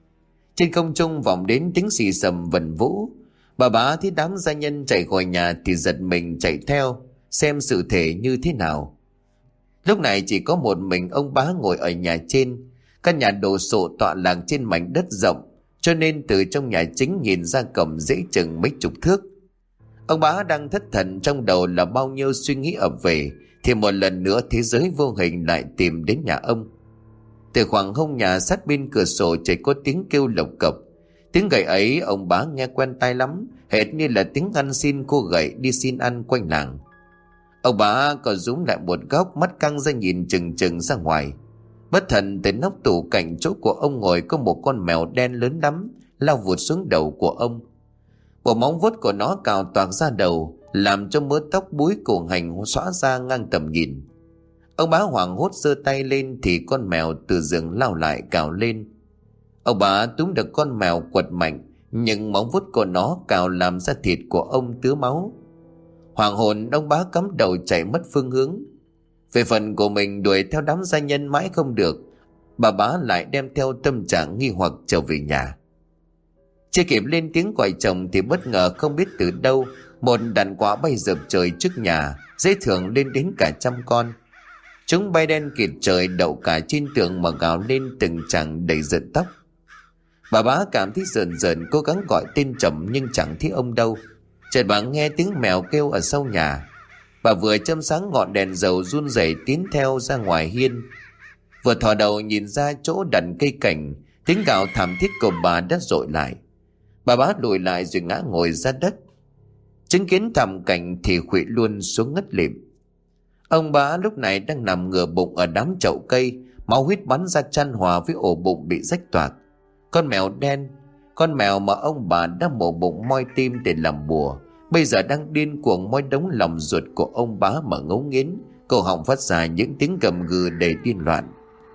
Trên không trung vọng đến tiếng xì xầm vần vũ. Bà bá thấy đám gia nhân chạy khỏi nhà thì giật mình chạy theo xem sự thể như thế nào. Lúc này chỉ có một mình ông bá ngồi ở nhà trên. Căn nhà đồ sộ tọa lạc trên mảnh đất rộng, cho nên từ trong nhà chính nhìn ra cổng dễ chừng mấy chục thước. Ông bá đang thất thần, trong đầu là bao nhiêu suy nghĩ ập về, thì một lần nữa thế giới vô hình lại tìm đến nhà ông. Từ khoảng hông nhà sát bên cửa sổ chỉ có tiếng kêu lộc cộc. Tiếng gậy ấy ông bá nghe quen tai lắm, hệt như là tiếng ăn xin cô gậy đi xin ăn quanh làng. Ông bá còn rúm lại một góc, mắt căng ra nhìn chừng chừng ra ngoài. Bất thần từ nóc tủ cạnh chỗ của ông ngồi có một con mèo đen lớn lắm lao vụt xuống đầu của ông. Bộ móng vuốt của nó cào toạc ra đầu, làm cho mớ tóc búi cổ hành xõa ra ngang tầm nhìn. Ông bá hoảng hốt giơ tay lên thì con mèo từ giường lao lại cào lên. Ông bá túm được con mèo quật mạnh, nhưng móng vuốt của nó cào làm ra thịt của ông tứa máu. Hoảng hồn, ông bá cắm đầu chạy mất phương hướng. Về phần của mình đuổi theo đám gia nhân mãi không được, bà bá lại đem theo tâm trạng nghi hoặc trở về nhà. Chưa kịp lên tiếng gọi chồng thì bất ngờ không biết từ đâu một đàn quạ bay dợp trời trước nhà, dễ thưởng lên đến cả 100 con. Chúng bay đen kịt trời, đậu cả trên tường mà gào lên từng tràng đầy rợn tóc. Bà bá cảm thấy rợn rợn, cố gắng gọi tên chồng nhưng chẳng thấy ông đâu. Chợt bà nghe tiếng mèo kêu ở sau nhà. Bà vừa châm sáng ngọn đèn dầu run rẩy tiến theo ra ngoài hiên. Vừa thò đầu nhìn ra chỗ đặt cây cảnh, tiếng gào thảm thiết của bà đã dội lại. Bà bá lùi lại rồi ngã ngồi ra đất. Chứng kiến thảm cảnh thì khuỵu luôn xuống ngất lịm. Ông bá lúc này đang nằm ngửa bụng ở đám chậu cây, máu huyết bắn ra chan hòa với ổ bụng bị rách toạc. Con mèo đen, con mèo mà ông bà đã mổ bụng moi tim để làm bùa, bây giờ đang điên cuồng moi đống lòng ruột của ông bá mà ngấu nghiến, cổ họng phát ra những tiếng gầm gừ đầy điên loạn.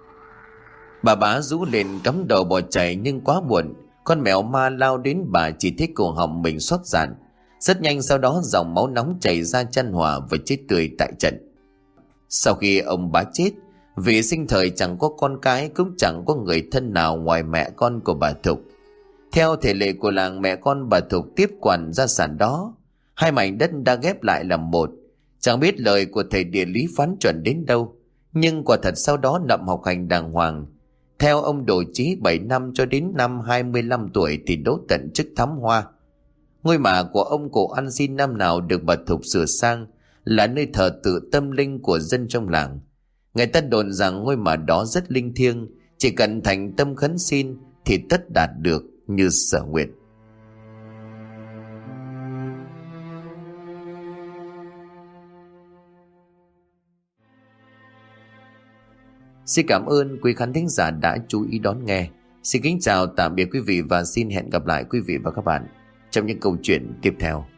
Bà bá rú lên cắm đầu bỏ chạy, nhưng quá muộn. Con mèo ma lao đến bà chỉ thấy cổ họng mình xót dạn. Rất nhanh sau đó dòng máu nóng chảy ra chan hòa và chết tươi tại trận. Sau khi ông bá chết, vì sinh thời chẳng có con cái, cũng chẳng có người thân nào ngoài mẹ con của bà Thục. Theo thể lệ của làng, mẹ con bà Thục tiếp quản gia sản đó. Hai mảnh đất đã ghép lại làm một. Chẳng biết lời của thầy địa lý phán chuẩn đến đâu, nhưng quả thật sau đó Nậm học hành đàng hoàng. Theo ông Đồ Chí 7 năm cho đến năm 25 tuổi thì đỗ tận chức thám hoa. Ngôi mả của ông cụ ăn xin năm nào được bà Thục sửa sang, là nơi thờ tự tâm linh của dân trong làng. Người ta đồn rằng ngôi mả đó rất linh thiêng, chỉ cần thành tâm khấn xin thì tất đạt được như sở nguyện. Xin cảm ơn quý khán thính giả đã chú ý đón nghe. Xin kính chào tạm biệt quý vị và xin hẹn gặp lại quý vị và các bạn trong những câu chuyện tiếp theo.